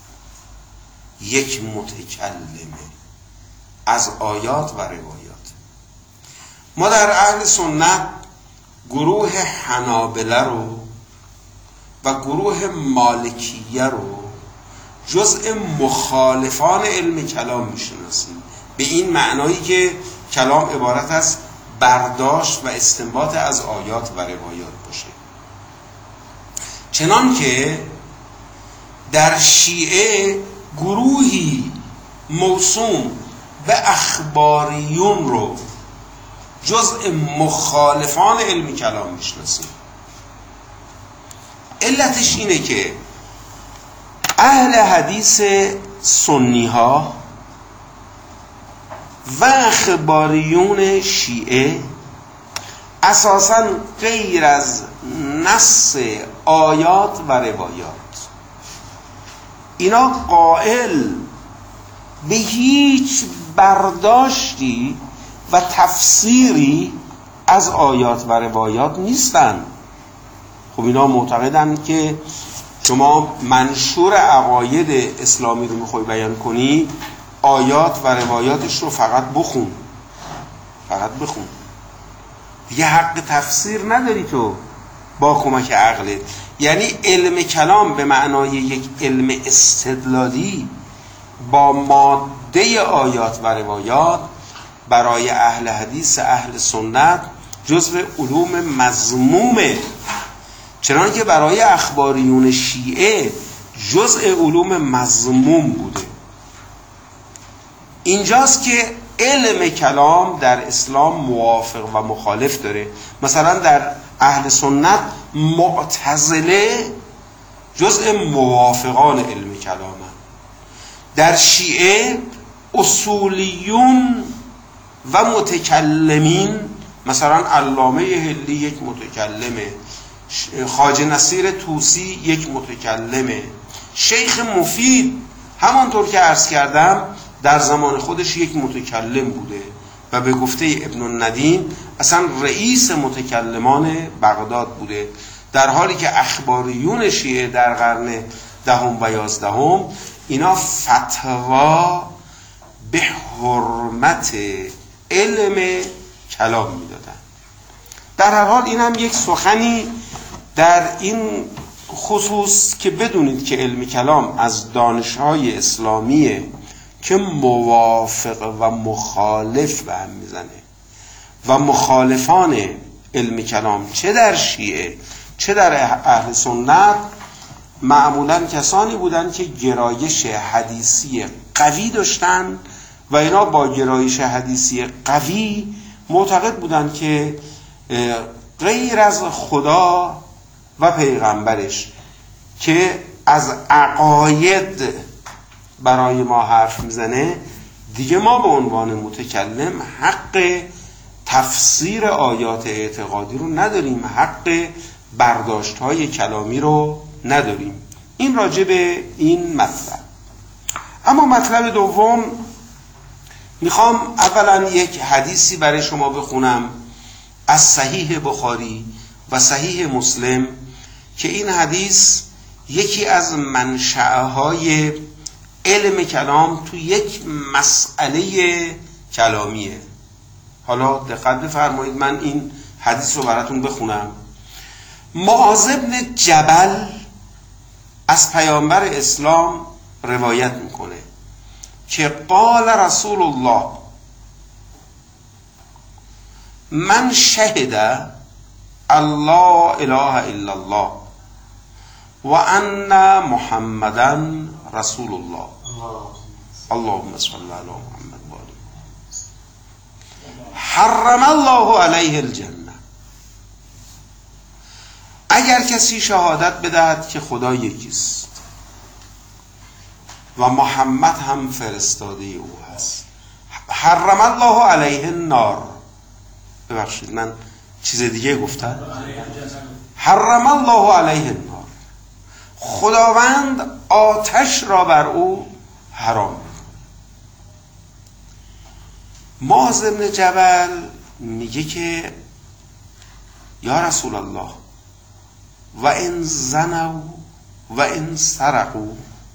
یک متکلمه از آیات و روایات. ما در اهل سنت گروه حنابله رو و گروه مالکیه رو جزء مخالفان علم کلام میشناسیم، به این معنایی که کلام عبارت از برداشت و استنباط از آیات و روایات باشه. چنان که در شیعه گروهی موسوم به اخباریون رو جزء مخالفان علم کلام میشناسیم. علتش اینه که اهل حدیث سنی ها و اخباریون شیعه اساساً غیر از نص آیات و روایات اینا قائل به هیچ برداشتی و تفسیری از آیات و روایات نیستن. خب اینا معتقدن که شما منشور عقاید اسلامی رو میخوای بیان کنی، آیات و روایاتش رو فقط بخون، فقط بخون، دیگه حق تفسیر نداری تو با کمک عقلت. یعنی علم کلام به معنای یک علم استدلالی با ماده آیات و روایات برای اهل حدیث اهل سنت جزو علوم مذمومه، چنان که برای اخباریون شیعه جزء علوم مذموم بوده. اینجاست که علم کلام در اسلام موافق و مخالف داره. مثلا در اهل سنت معتزله جزء موافقان علم کلامه، در شیعه اصولیون و متکلمین، مثلا علامه هلی یک متکلمه، خواجه نصیر طوسی یک متکلمه، شیخ مفید همانطور که عرض کردم در زمان خودش یک متکلم بوده و به گفته ابن الندیم اصلا رئیس متکلمان بغداد بوده، در حالی که اخباریون شیعه در قرن دهم و یازدهم اینا فتوا به حرمت علم کلام میدادن. در هر حال این هم یک سخنی در این خصوص که بدونید که علم کلام از دانش‌های اسلامیه که موافق و مخالف به هم میزنه و مخالفان علم کلام چه در شیعه چه در اهل سنت معمولاً کسانی بودند که گرایش حدیثی قوی داشتند و اینا با گرایش حدیثی قوی معتقد بودند که غیر از خدا و پیغمبرش که از عقاید برای ما حرف میزنه، دیگه ما به عنوان متکلم حق تفسیر آیات اعتقادی رو نداریم، حق برداشت‌های کلامی رو نداریم. این راجع به این مطلب. اما مطلب دوم میخوام اولا یک حدیثی برای شما بخونم از صحیح بخاری و صحیح مسلم که این حدیث یکی از منشأهای علم کلام تو یک مسئله کلامیه. حالا دقت بفرمایید، من این حدیث رو براتون بخونم. معاذ بن جبل از پیامبر اسلام روایت میکنه که قال رسول الله من شهد الله اله الا الله و ان محمدا رسول الله اللهم صل علی محمد و آله حرم الله علیه الجنه. اگر کسی شهادت بدهد که خدا یکیست و محمد هم فرستاده او هست، حرم الله علیه النار. ببخشید من چیز دیگه گفتم. حرم الله علیه النار، خداوند آتش را بر او حرام می‌کند. معاذ بن جبل میگه که یا رسول الله و ان زنوا و ان سرقوا،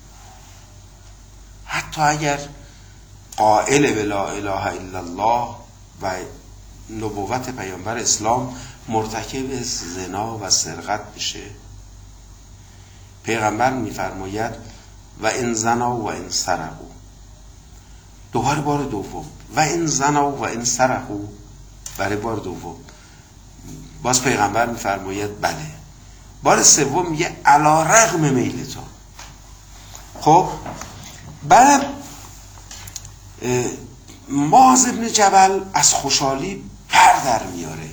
حتی اگر قائل به لا اله الا الله و نبوت پیامبر اسلام مرتکب زنا و سرقت بشه، پیغمبر میفرماید و ان زنا و ان سرقوا، دوباره بار دوم و ان زنا و ان سرقوا، برای بار دوم باز پیغمبر میفرماید بله، بار سوم میگه علی رغم میلتون. خب بعد معاذ بن جبل از خوشحالی پر در میاره،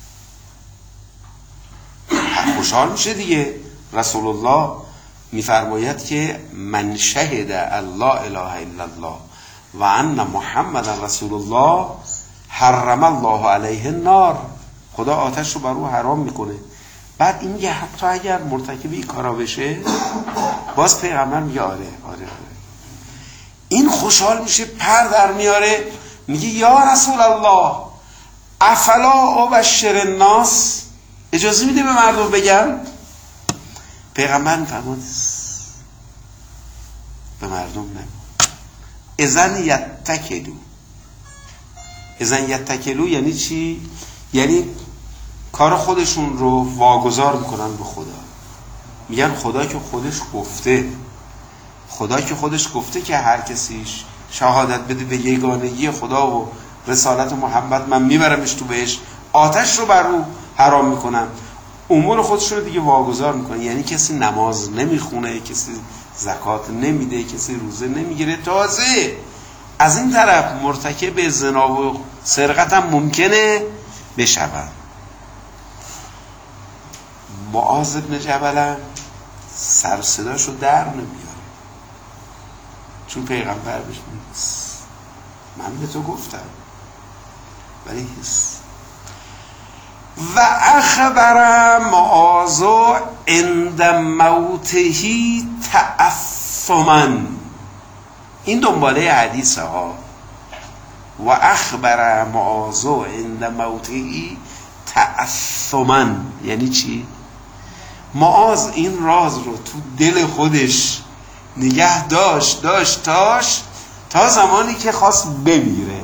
خوشحال میشه دیگه. رسول الله میفرماید که من شهد الله اله الا الله و ان محمد رسول الله حرم الله علیه النار، خدا آتش رو بر او حرام میکنه. بعد این میگه حتی اگر مرتکب این کارا بشه، باز پیغمبر میگه آره آره آره. این خوشحال میشه، پر در میاره، میگه یا رسول الله افلا ابشر الناس، اجازه میده به مردم بگم؟ پیغمبر میفرماد به مردم نه، اذن یتکلو. اذن یتکلو یعنی چی؟ یعنی کار خودشون رو واگذار میکنن به خدا، میگن خدا که خودش گفته، خدا که خودش گفته که هر کسیش شهادت بده به یگانگی خدا و رسالت محمد من میبرمش تو بهش، آتش رو بر او حرام میکنم، امور خودش رو دیگه واگذار میکنه. یعنی کسی نماز نمیخونه، کسی زکات نمیده، کسی روزه نمیگیره، تازه از این طرف مرتکب زنا و سرقت هم ممکنه بشود. معاذ بن جبل سر صداشو در نمیاره، چون پیغمبر بهش میگه من به تو گفتم، ولی هست. و اخبر معاذ عند موته تعفما، این دنباله حدیث ها. و اخبر معاذ عند موته تعفما یعنی چی؟ معاذ این راز رو تو دل خودش نگه داشت داشت تاش تا زمانی که خواست بمیره.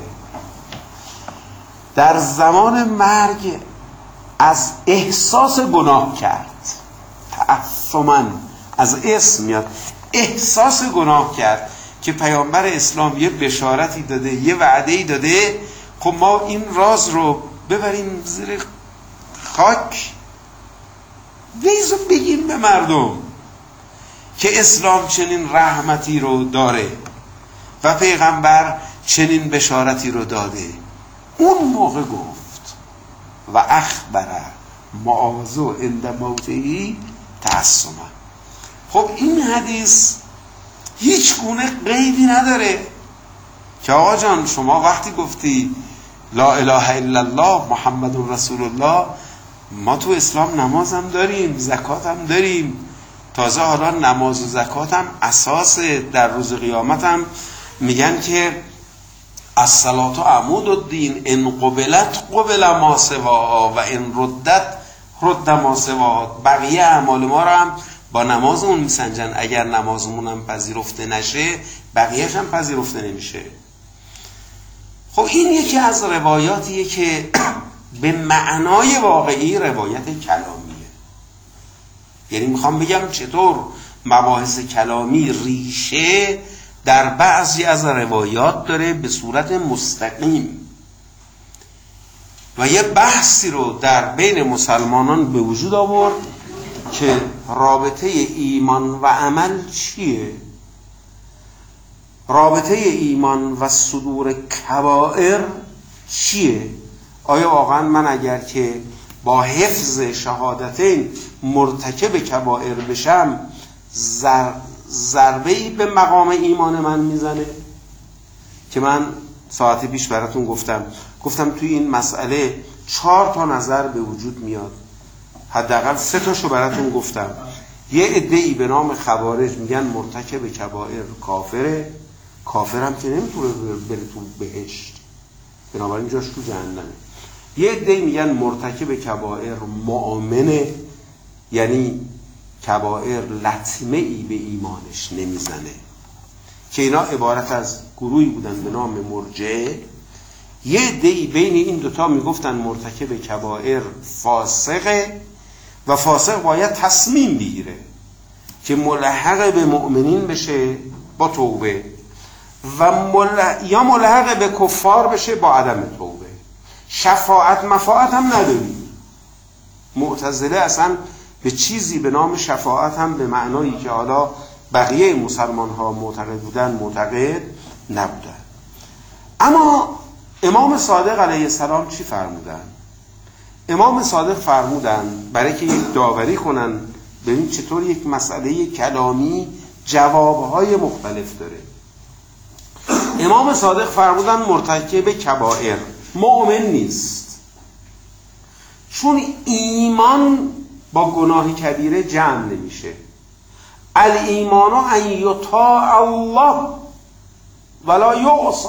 در زمان مرگ از احساس گناه کرد، تعفما از اسم میاد، احساس گناه کرد که پیامبر اسلام یه بشارتی داده، یه وعده‌ای داده، خب ما این راز رو ببریم زیر خاک، ویزو بگیم به مردم که اسلام چنین رحمتی رو داره و پیغمبر چنین بشارتی رو داده. اون موقع گفت و اخبر معاذ عند موته تعصما. خب این حدیث هیچ گونه قیدی نداره که آقا جان شما وقتی گفتی لا اله الا الله محمد رسول الله، ما تو اسلام نماز هم داریم، زکات هم داریم، تازه حالا نماز و زکات هم اساس، در روز قیامت هم میگن که الصلاة عمود الدین ان قبلت قبل ما سواها و ان ردت رد ما سواها. بقیه اعمال ما رو هم با نمازمون میسنجن. اگر نمازمون هم پذیرفته نشه بقیهش هم پذیرفته نمیشه. خب این یکی از روایاتیه که به معنای واقعی روایت کلامیه. یعنی میخوام بگم چطور مباحث کلامی ریشه در بعضی از روایات داره به صورت مستقیم و یه بحثی رو در بین مسلمانان به وجود آورد که رابطه ایمان و عمل چیه؟ رابطه ایمان و صدور کبائر چیه؟ آیا واقعا من اگر که با حفظ شهادتین مرتکب کبائر بشم زر... ضربه‌ای به مقام ایمان من میزنه؟ که من ساعتی پیش براتون گفتم گفتم توی این مسئله چهار تا نظر به وجود میاد. حداقل سه تاشو براتون گفتم. یه عده‌ای به نام خوارج میگن مرتکب کبائر کافره، کافر هم که نمیتونه بره تو بهشت، بنابراین جاش تو جهنمه. یه عده‌ای میگن مرتکب کبائر مؤمنه، یعنی کبائر لطمه ای به ایمانش نمیزنه، که اینا عبارت از گروهی بودن به نام مرجعه. یه عده‌ای بین این دوتا میگفتن مرتکب کبائر فاسقه و فاسق باید تصمیم بگیره که ملحق به مؤمنین بشه با توبه و مل... یا ملحق به کفار بشه با عدم توبه. شفاعت مفاعت هم نداریم. معتزله اصلا به چیزی به نام شفاعت هم به معنایی که حالا بقیه مسلمان ها معتقد بودن معتقد نبودن. اما امام صادق علیه السلام چی فرمودن؟ امام صادق فرمودن برای که یک داوری کنن ببین چطور یک مسئله کلامی جوابهای مختلف داره. امام صادق فرمودن مرتکب کبائر مؤمن نیست، چون ایمان با گناه کبیره جمع نمیشه. الایمان ان یطاع الله ولا یعصی.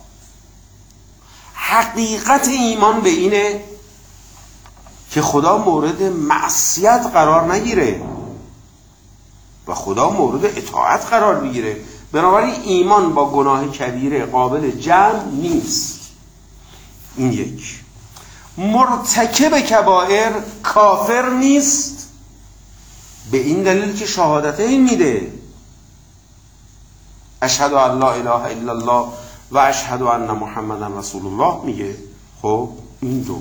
حقیقت ایمان به اینه که خدا مورد معصیت قرار نگیره و خدا مورد اطاعت قرار بگیره. بنابراین ایمان با گناه کبیره قابل جمع نیست. این یک. مرتکب کبائر کافر نیست به این دلیل که شهادتین میده، اشهد ان لا اله الا الله و اشهد ان محمدا رسول الله میگه. خب این دو.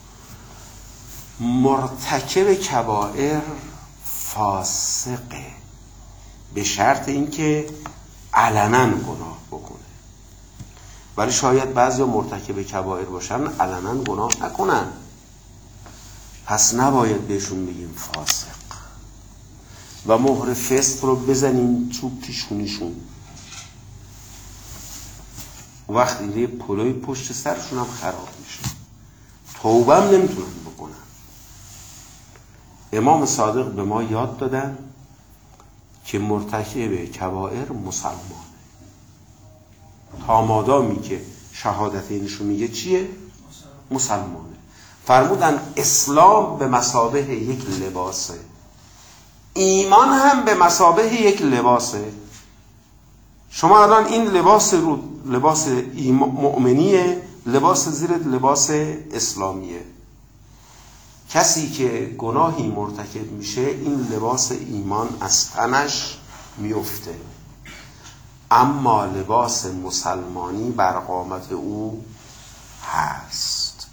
مرتکب کبائر فاسقه به شرط اینکه علنا گناه بکنه، ولی شاید بعضیا مرتکب کبائر باشن علنا گناه نکنن، پس نباید بهشون بگیم فاسق و مهر فسق رو بزنیم تو پیشونیشون. وقتی یه پلوی پشت سرشون هم خراب میشه، توبه هم نمیتونن بکنن. امام صادق به ما یاد دادن که مرتکب کبائر مسلمانه تا مادامی که شهادتینشو میگه چیه؟ مسلمانه. فرمودن اسلام به مثابه یک لباسه، ایمان هم به مثابه یک لباسه. شما الان این لباس رو لباس مؤمنیه، لباس زیرت لباس اسلامیه. کسی که گناهی مرتکب میشه این لباس ایمان از تنش میفته، اما لباس مسلمانی بر قامت او هست.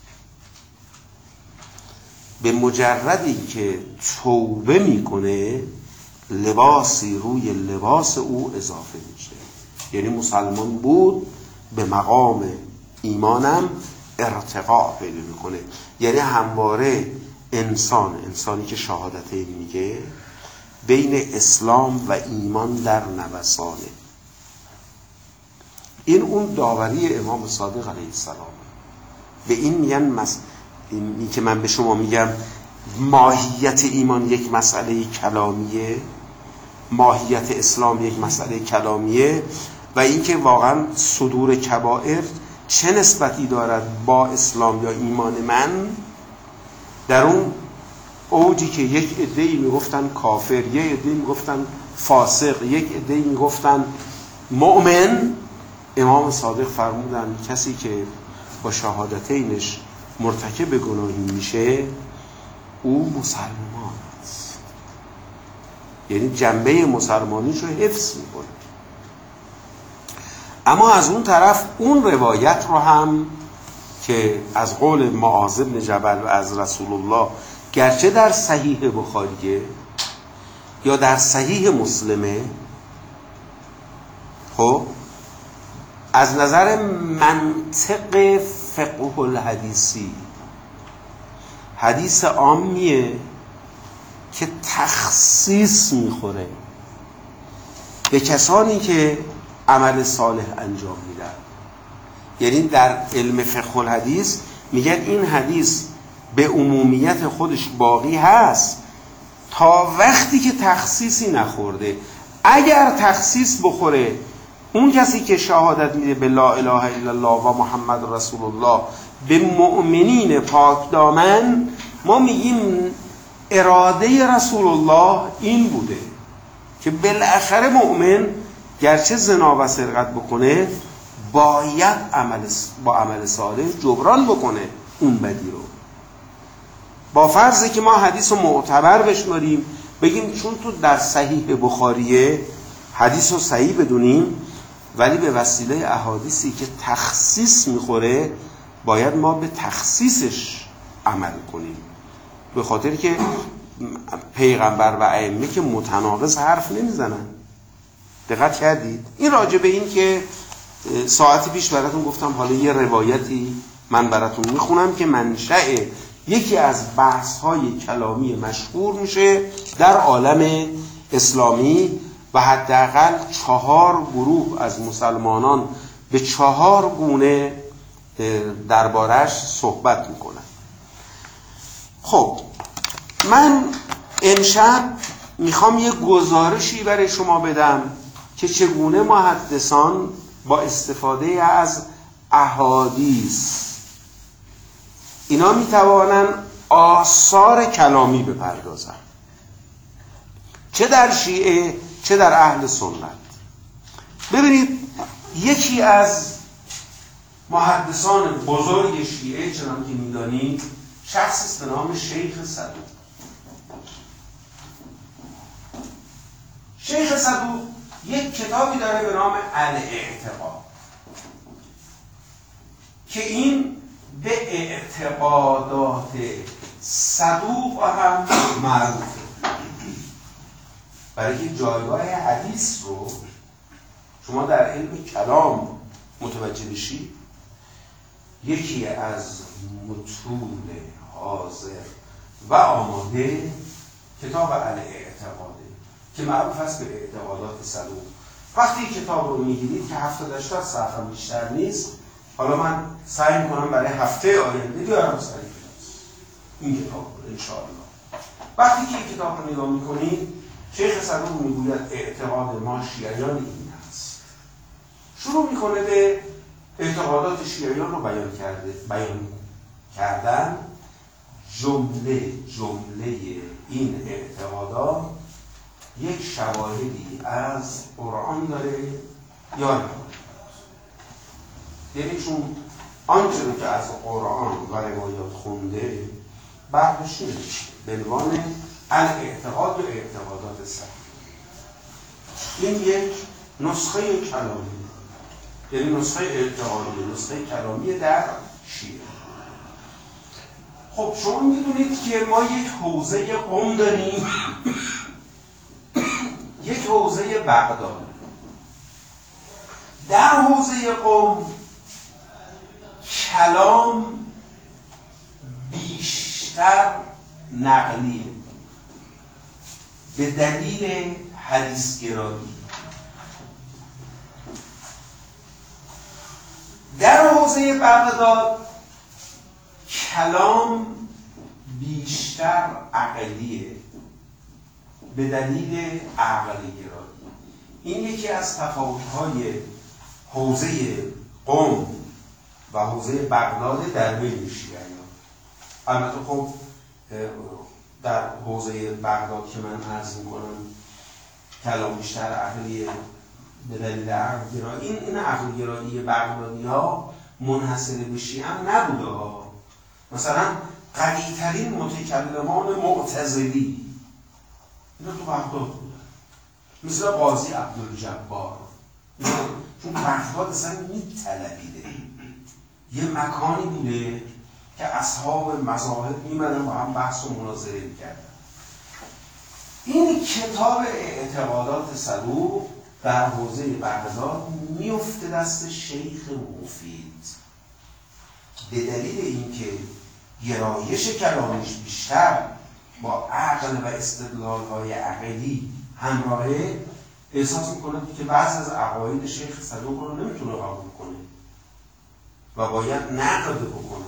به مجردی که توبه میکنه لباسی روی لباس او اضافه میشه، یعنی مسلمان بود به مقام ایمانم ارتقا پیدا میکنه. یعنی همواره انسان انسانی که شهادتین میگه بین اسلام و ایمان در نوسانه. این اون داوری امام صادق علیه السلام. به این میگن مس... این که من به شما میگم ماهیت ایمان یک مسئله کلامیه، ماهیت اسلام یک مسئله کلامیه، و اینکه واقعا صدور کبائر چه نسبتی دارد با اسلام یا ایمان من، در اون اوجی که یک عده‌ای میگفتن کافر، یک عده‌ای میگفتن فاسق، یک عده‌ای میگفتن مؤمن، امام صادق فرمودن کسی که با شهادتینش مرتکب گناهی میشه او مسلمان است، یعنی جنبه مسلمانیش رو حفظ میکنه. اما از اون طرف اون روایت رو هم که از قول معاذ بن جبل و از رسول الله، گرچه در صحیح بخاریه یا در صحیح مسلمه، خب از نظر منطق فقه الحدیثی حدیث عامیه که تخصیص میخوره به کسانی که عمل صالح انجام میدن. یعنی در علم فقه الحدیث میگن این حدیث به عمومیت خودش باقی هست تا وقتی که تخصیصی نخورده. اگر تخصیص بخوره، اون کسی که شهادت میده به لا اله الا الله و محمد رسول الله به مؤمنین پاک دامن، ما میگیم اراده رسول الله این بوده که بالاخره مؤمن گرچه زنا و سرقت بکنه باید عمل با عمل صالح جبران بکنه اون بدی رو. با فرضی که ما حدیث رو معتبر بشماریم، بگیم چون تو در صحیح بخاریه حدیث رو صحیح بدونیم، ولی به وسیله احادیثی که تخصیص میخوره باید ما به تخصیصش عمل کنیم، به خاطر که پیغمبر و ائمه که متناقض حرف نمیزنن. دقت کردید؟ این راجع به این که ساعتی پیش براتون گفتم، حالا یه روایتی من براتون میخونم که منشأ یکی از بحث‌های کلامی مشهور میشه در عالم اسلامی و حداقل چهار گروه از مسلمانان به چهار گونه دربارش صحبت میکنن. خب من امشب میخوام یه گزارشی برای شما بدم که چگونه محدثان با استفاده از احادیث اینا میتوانن آثار کلامی بپردازن، چه در شیعه چه در اهل سنت. ببینید یکی از محدثان بزرگ شیعه چنان که میدانید شخصی است به نام شیخ صدوق. شیخ صدوق یک کتابی داره به نام الاعتقاد که این به اعتقادات صدوق هم معروفه، برای که جایگاه حدیث رو شما در علم کلام متوجه بشید. یکی از متون حاضر و آماده کتاب الاعتقاده که معروف است به اعتقادات صدوق. وقتی کتاب رو میگیرید که هفتاد هشتاد صفحه بیشتر نیست، حالا من سعی میکنم برای هفته آینده بیارم سر کلاس این کتاب رو انشاءالله. وقتی که این کتاب رو نگاه میکنید، شیخ صدوق میگوید اعتقاد ما شیعیان این هست. شروع میکنه به اعتقادات شیعیان رو بیان کرده بیان کردن. جمله جمله این اعتقادات یک شواهدی از قرآن داره یا نه، یعنی چون آنچه رو که از قرآن و روایات خونده برداشت نمیشه به عنوان الاعتقاد و اعتقادات صحیح. این یک نسخه کلامی، یعنی نسخه اعتقادی، نسخه کلامی در شیعه. خب شما میدونید که ما یک حوزه قم داریم یک حوزه بغداد. در حوزه قم کلام بیشتر نقلیه به دلیل حدیث‌گرایی. در حوزه بغداد کلام بیشتر عقلیه به دلیل عقل‌گرایی. این یکی از تفاوت‌های حوزه قم و حوزه بغداد در بین شیعیان. البته خب در حوزه بغداد که من عرض میکنم کلام بیشتر عقلیه به دلیل عقل گرایی، این این عقل گرایی بغدادی ها منحصر به شیعه هم نبوده ها. مثلا قوی ترین متکلمان معتزلی اینا تو بغداد بودن، مثل قاضی عبدالجبار، چون بغداد اصلا میطلبیده، یه مکانی بوده که اصحاب مذاهب میمدن با هم بحث و مناظره میکردن. این کتاب اعتقادات صدوق در حوزه بغداد میفته دست شیخ مفید به دلیل اینکه گرایش کلامیش بیشتر با عقل و استدلال‌های عقلی همراهه، احساس میکنه که بعضی از عقاید شیخ صدوق رو نمیتونه قبول کنه و باید نقد بکنه.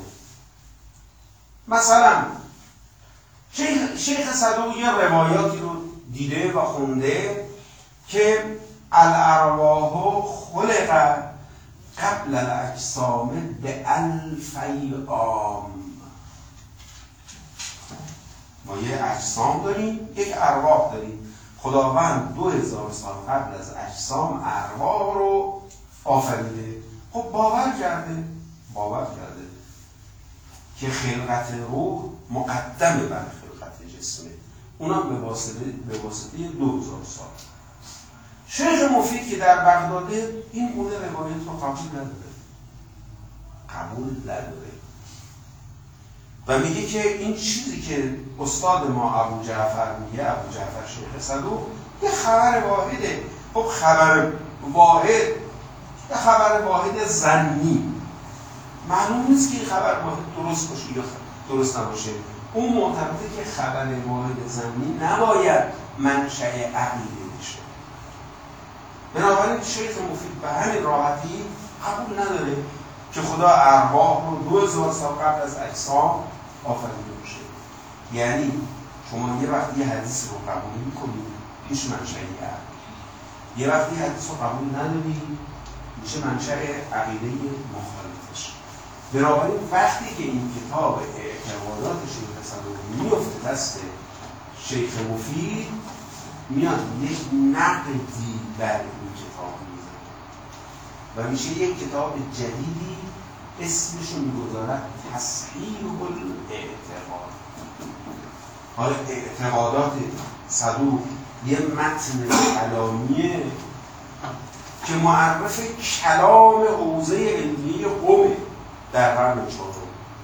مثلا شیخ, شیخ صدوق یه روایاتی رو دیده و خونده که الارواح خلق قبل الاجسام به الفی عام. ما یه اجسام داریم، یک ارواح داریم. خداوند دو هزار سال قبل از اجسام ارواح رو آفریده. خب باور کرده باور کرده که خلقت روح مقدمه بر خلقت جسمه، اونم به واسطه به واسطه دو هزار سال. شیخ مفید که در بغداده این گونه روایت رو قبول نداره قبول نداره و میگه که این چیزی که استاد ما ابو جعفر میگه، ابو جعفر شیخ صدوق، یه خبر واحده. خب خبر واحد یه خبر واحد ظنی، معلوم نیست که این خبر واحد درست باشه یا درست نباشه. اون معتقده که خبر واحد ظنی نباید منشأ عقیده بشه. بنابراین شیخ مفید به همین راحتی قبول نداره که خدا ارواح رو دو هزار سال قبل از اجسام آفریده باشه. یعنی شما یه وقتی یه حدیث رو قبول میکنید میشه منشأ عقل، یه وقتی حدیث رو قبول ندارید میشه منشأ عقیده مخالفش. بنابراین وقتی که این کتاب اعتقادات شیخ صدوق میفته دست شیخ مفید، میاد یک نقدی بر این کتاب میزنه و میشه یک کتاب جدیدی اسمشو میگذارد تصحیح الاعتقاد. حالا اعتقادات صدوق یه متن کلامیه که معرف کلام حوزه علمیه قومه در قرن چهارم.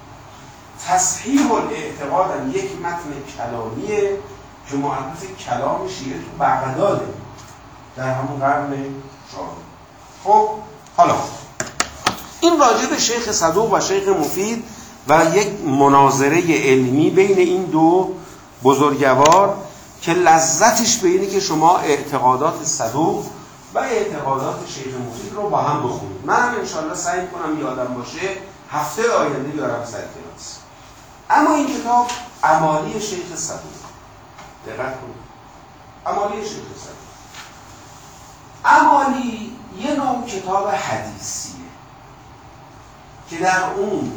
تصحیح الاعتقاد هم یک متن کلامیه که معرف کلام شیعه تو بغداده در همون قرن چهارم. خب حالا این راجع به شیخ صدوق و شیخ مفید و یک مناظره علمی بین این دو بزرگوار که لذتش به اینه که شما اعتقادات صدوق و اعتقادات شیخ مفید رو با هم بخونید. من انشالله سعی کنم یادم باشه هفته آینده بیارم سر کلاس. اما این کتاب اعمالی شیخ صدوق، دقت کنید، اعمالی شیخ صدوق. اعمالی یه نوع کتاب حدیثیه که در اون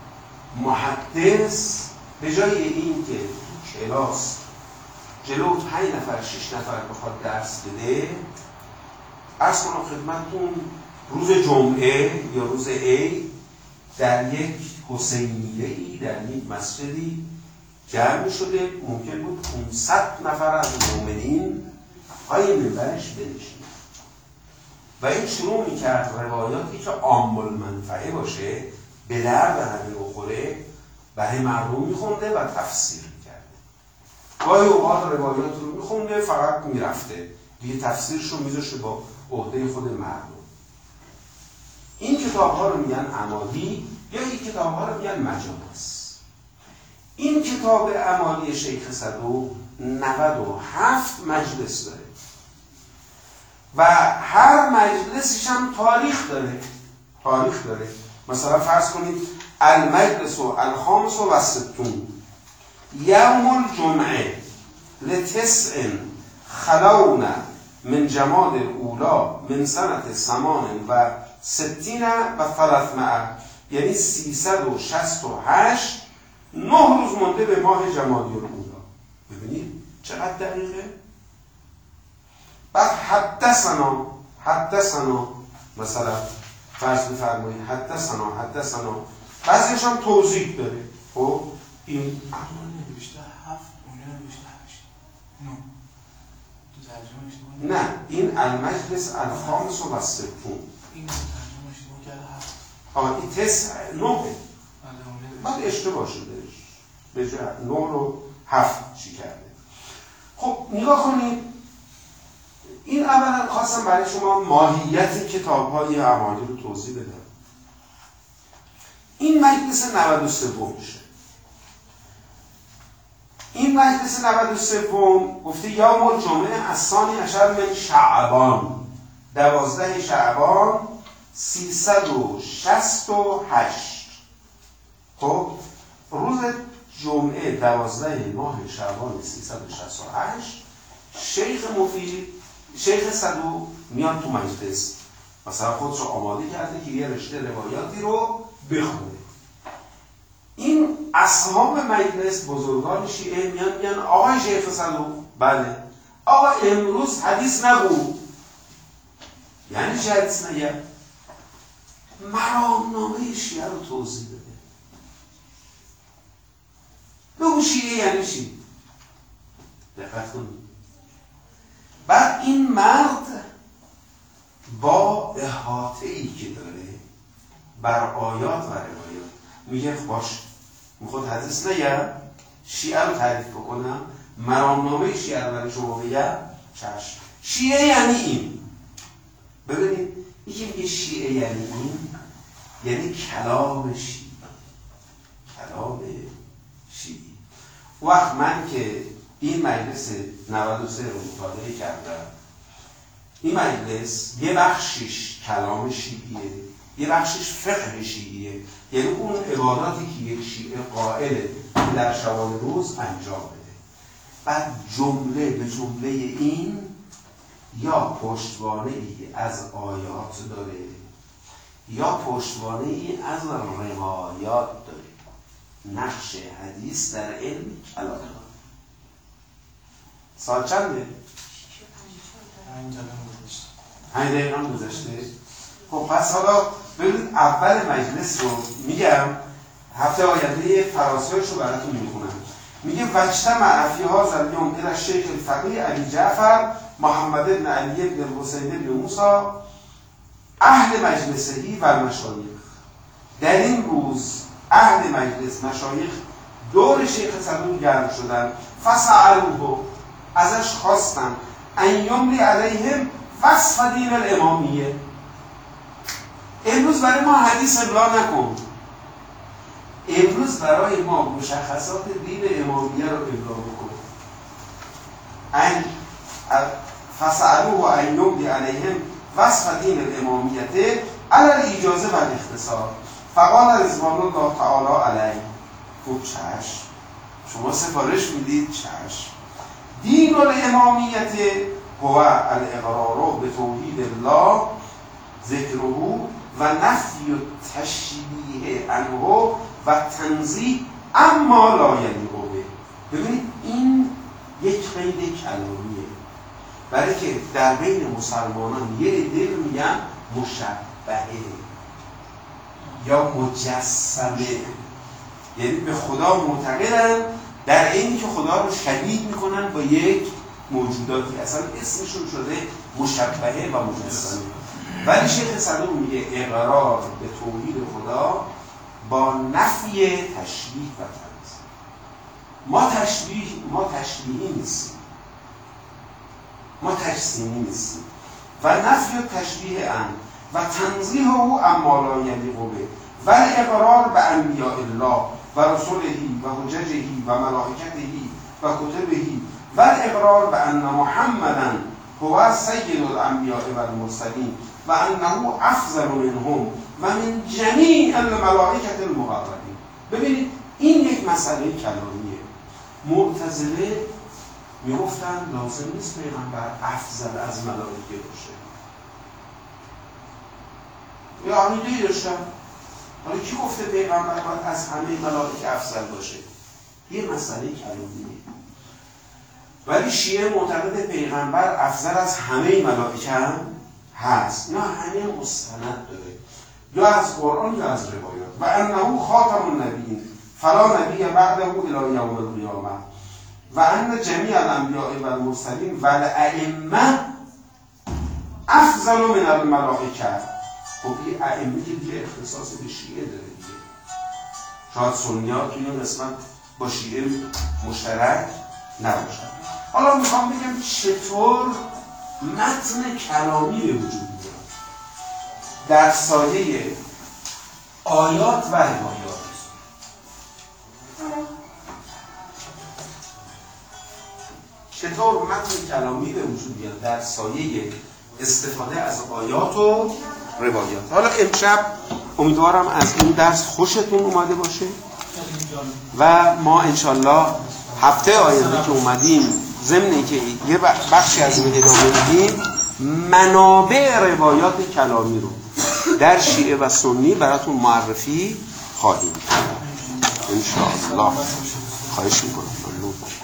محدث به جای این که تو کلاس جلو پنج نفر شش نفر بخواد درس بده، عرض کنم خدمتتون روز جمعه یا روز عید در یک حسینیه‌ای در یک مسجدی جمع شده، ممکن بود پانصد نفر از مؤمنین پای منبرش بنشینن و این شروع میکرد روایاتی که عام المنفعه باشه، به درد همه بخوره، برای مردم میخونده و تفسیر میکرده. گاهی اوقات روایات رو میخونده فقط میرفته دیگه، تفسیرش رو میذاشه با عهده خود مردم. این کتاب ها رو میگن اعمالی یا این کتاب ها رو میگن مجالس. این کتاب اعمالی شیخ صدوق نود و هفت مجلس داره و هر مجلسش هم تاریخ داره تاریخ داره مثلا فرض کنید المجلس و الخامس و ستون یوم الجمعه لتسع خلون من جماد اولا من سنت سمان و ستین و ثلاثمائه، یعنی سیصد و شصت و هشت نه روز مونده به ماه جمادی الاولی. ببینید چقدر دقیقه. بعد حدثنا حدثنا مثلا فرض بفرمایید حدثنا حدثنا بعضیش هم توضیح داره. خب این اون نوشته هفت اون نوشته هشت نه تو ترجمه اشتباه نه این المجلس الخامس و ستون این ترجمه اشتباه کرده هفت آه این تس نه بعد اشتباه شده به جای نه رو هفت چی کرده. خب نگاه کنید این اولا خواستم برای شما ماهیت کتاب های اعمالی رو توضیح بدم. این مجلس نود و سه میشه. این مجلس نود و سه گفته یوم الجمعه الثانی عشر من شعبان دوازده شعبان سیصد و شصت و هشت. خب روز جمعه دوازده ماه شعبان سیصد و شصت و هشت شیخ مفید شیخ صدوق میاد تو مجلس مثلا خودش رو آماده کرده که یه رشته روایاتی رو بخونه. این اصحاب مجلس بزرگان شیعه میان میان آقای شیخ صدوق بله آقا امروز حدیث نگو. یعنی چه حدیث نگه؟ مرامنامه شیعه رو توضیح بده. بگو شیعه یعنی چی؟ دقت کنید. بعد این مرد با احاطه‌ای که داره بر آیات و روایات میگه باش میخواد حدیث نگم شیعه رو تعریف بکنم مرامنامه شیعه رو برای شما بگم چشم. شیعه یعنی این. ببینید این که میگه شیعه یعنی این یعنی کلام شیعه کلام شیعه. وقت من که این مجلس نود و سه رو مطالعه کردم این مجلس یه بخشش کلام شیعیه یه بخشش فقه شیعیه یعنی اون عباداتی که یک شیعه قائله در شبان روز انجام بده. بعد جمله به جمله این یا پشتوانه ای از آیات داره یا پشتوانه ای از روایات داره. نقش حدیث در علم کلام سال چنده؟ پنج دقیقه هم گذشته. خب پس حالا ببینید اول مجلس رو میگم هفته آینده فراسایش رو براتون میخونم. میگه وجتمع فی هذا الیوم الی الشیخ الفقیه علی جعفر محمد بن علی بن حسین بن موسی اهل مجلسهی و مشایخ. در این روز اهل مجلس مشایخ دور شیخ صدوق گرم شدن. فسألوه ازش خواستن ان یملی علیهم وصف دین الامامیه. امروز برای ما حدیث ابلاغ نکن. امروز برای ما مشخصات دین امامیه رو ابلاغ بکن. ان فسألوه ان یملی علیهم وصف دین الامامیه علی الاجازه و الاختصار. فقال رضوان الله تعالی علیه. خب چشم شما سفارش میدید چشم. دین الامامیت هو الاقرار به توحید الله ذکره و نفی تشبیه عنه و تنزیه اما لا یلیق به. ببینید این یک قید کلامیه برای که در بین مسلمانان یه عده میگن مشبهه یا مجسمه یعنی به خدا معتقدن در اینی که خدا رو شبیه میکنن با یک موجوداتی اصلا اسمشون شده مشبهه و مجسمه. ولی شیخ صدوق میگه اقرار به توحید خدا با نفی تشبیه و تنزیه. ما تشبیه ما تشبیهی نیستیم ما تجسیمی نیستیم و نفی و تشبیه ان و تنزیه او اما لا یلیق به و اقرار به انبیاء الله و رسولهی و حججهی و ملائکتهی و کتبهی و اقرار به ان محمدًا هو سید الانبیاء و المرسلین و انه افضل منهم و من جمیع الملائکه المقربین. ببینید این یک مسئله کلامیه. معتزله میگفتن لازم نیست پیغمبر افضل از ملائکه باشه. یه عقیده‌ای داشتن حالا کی گفته پیغمبر باید از همه ملائکه افضل باشه؟ یه مسئله کلامیه. ولی شیعه معتقد پیغمبر افضل از همه ملائکه هم هست. اینا همه مستند داره، یا از قرآن یا از روایات. و انه خاتم النبیین فلا نبی بعده الی یوم القیامه و ان جمیع الانبیاء و المرسلین و الائمه افضل من الملائکه. خب این ائمه که دیگه اختصاص به شیعه داره دیگه. شاید سنی‌ها توی این قسمت با شیعه مشترک نباشن. حالا میخوام بگم چطور متن کلامی به وجود میاد در سایه آیات و روایات. چطور متن کلامی به وجود میاد در سایه استفاده از آیات و روایات. حالا امشب امیدوارم از این درس خوشتون اومده باشه و ما انشالله هفته آینده که اومدیم ضمن اینکه یه بخشی از این ادامه میدیم، منابع روایات کلامی رو در شیعه و سنی براتون معرفی خواهیم کرد انشاءالله. خواهش میکنم.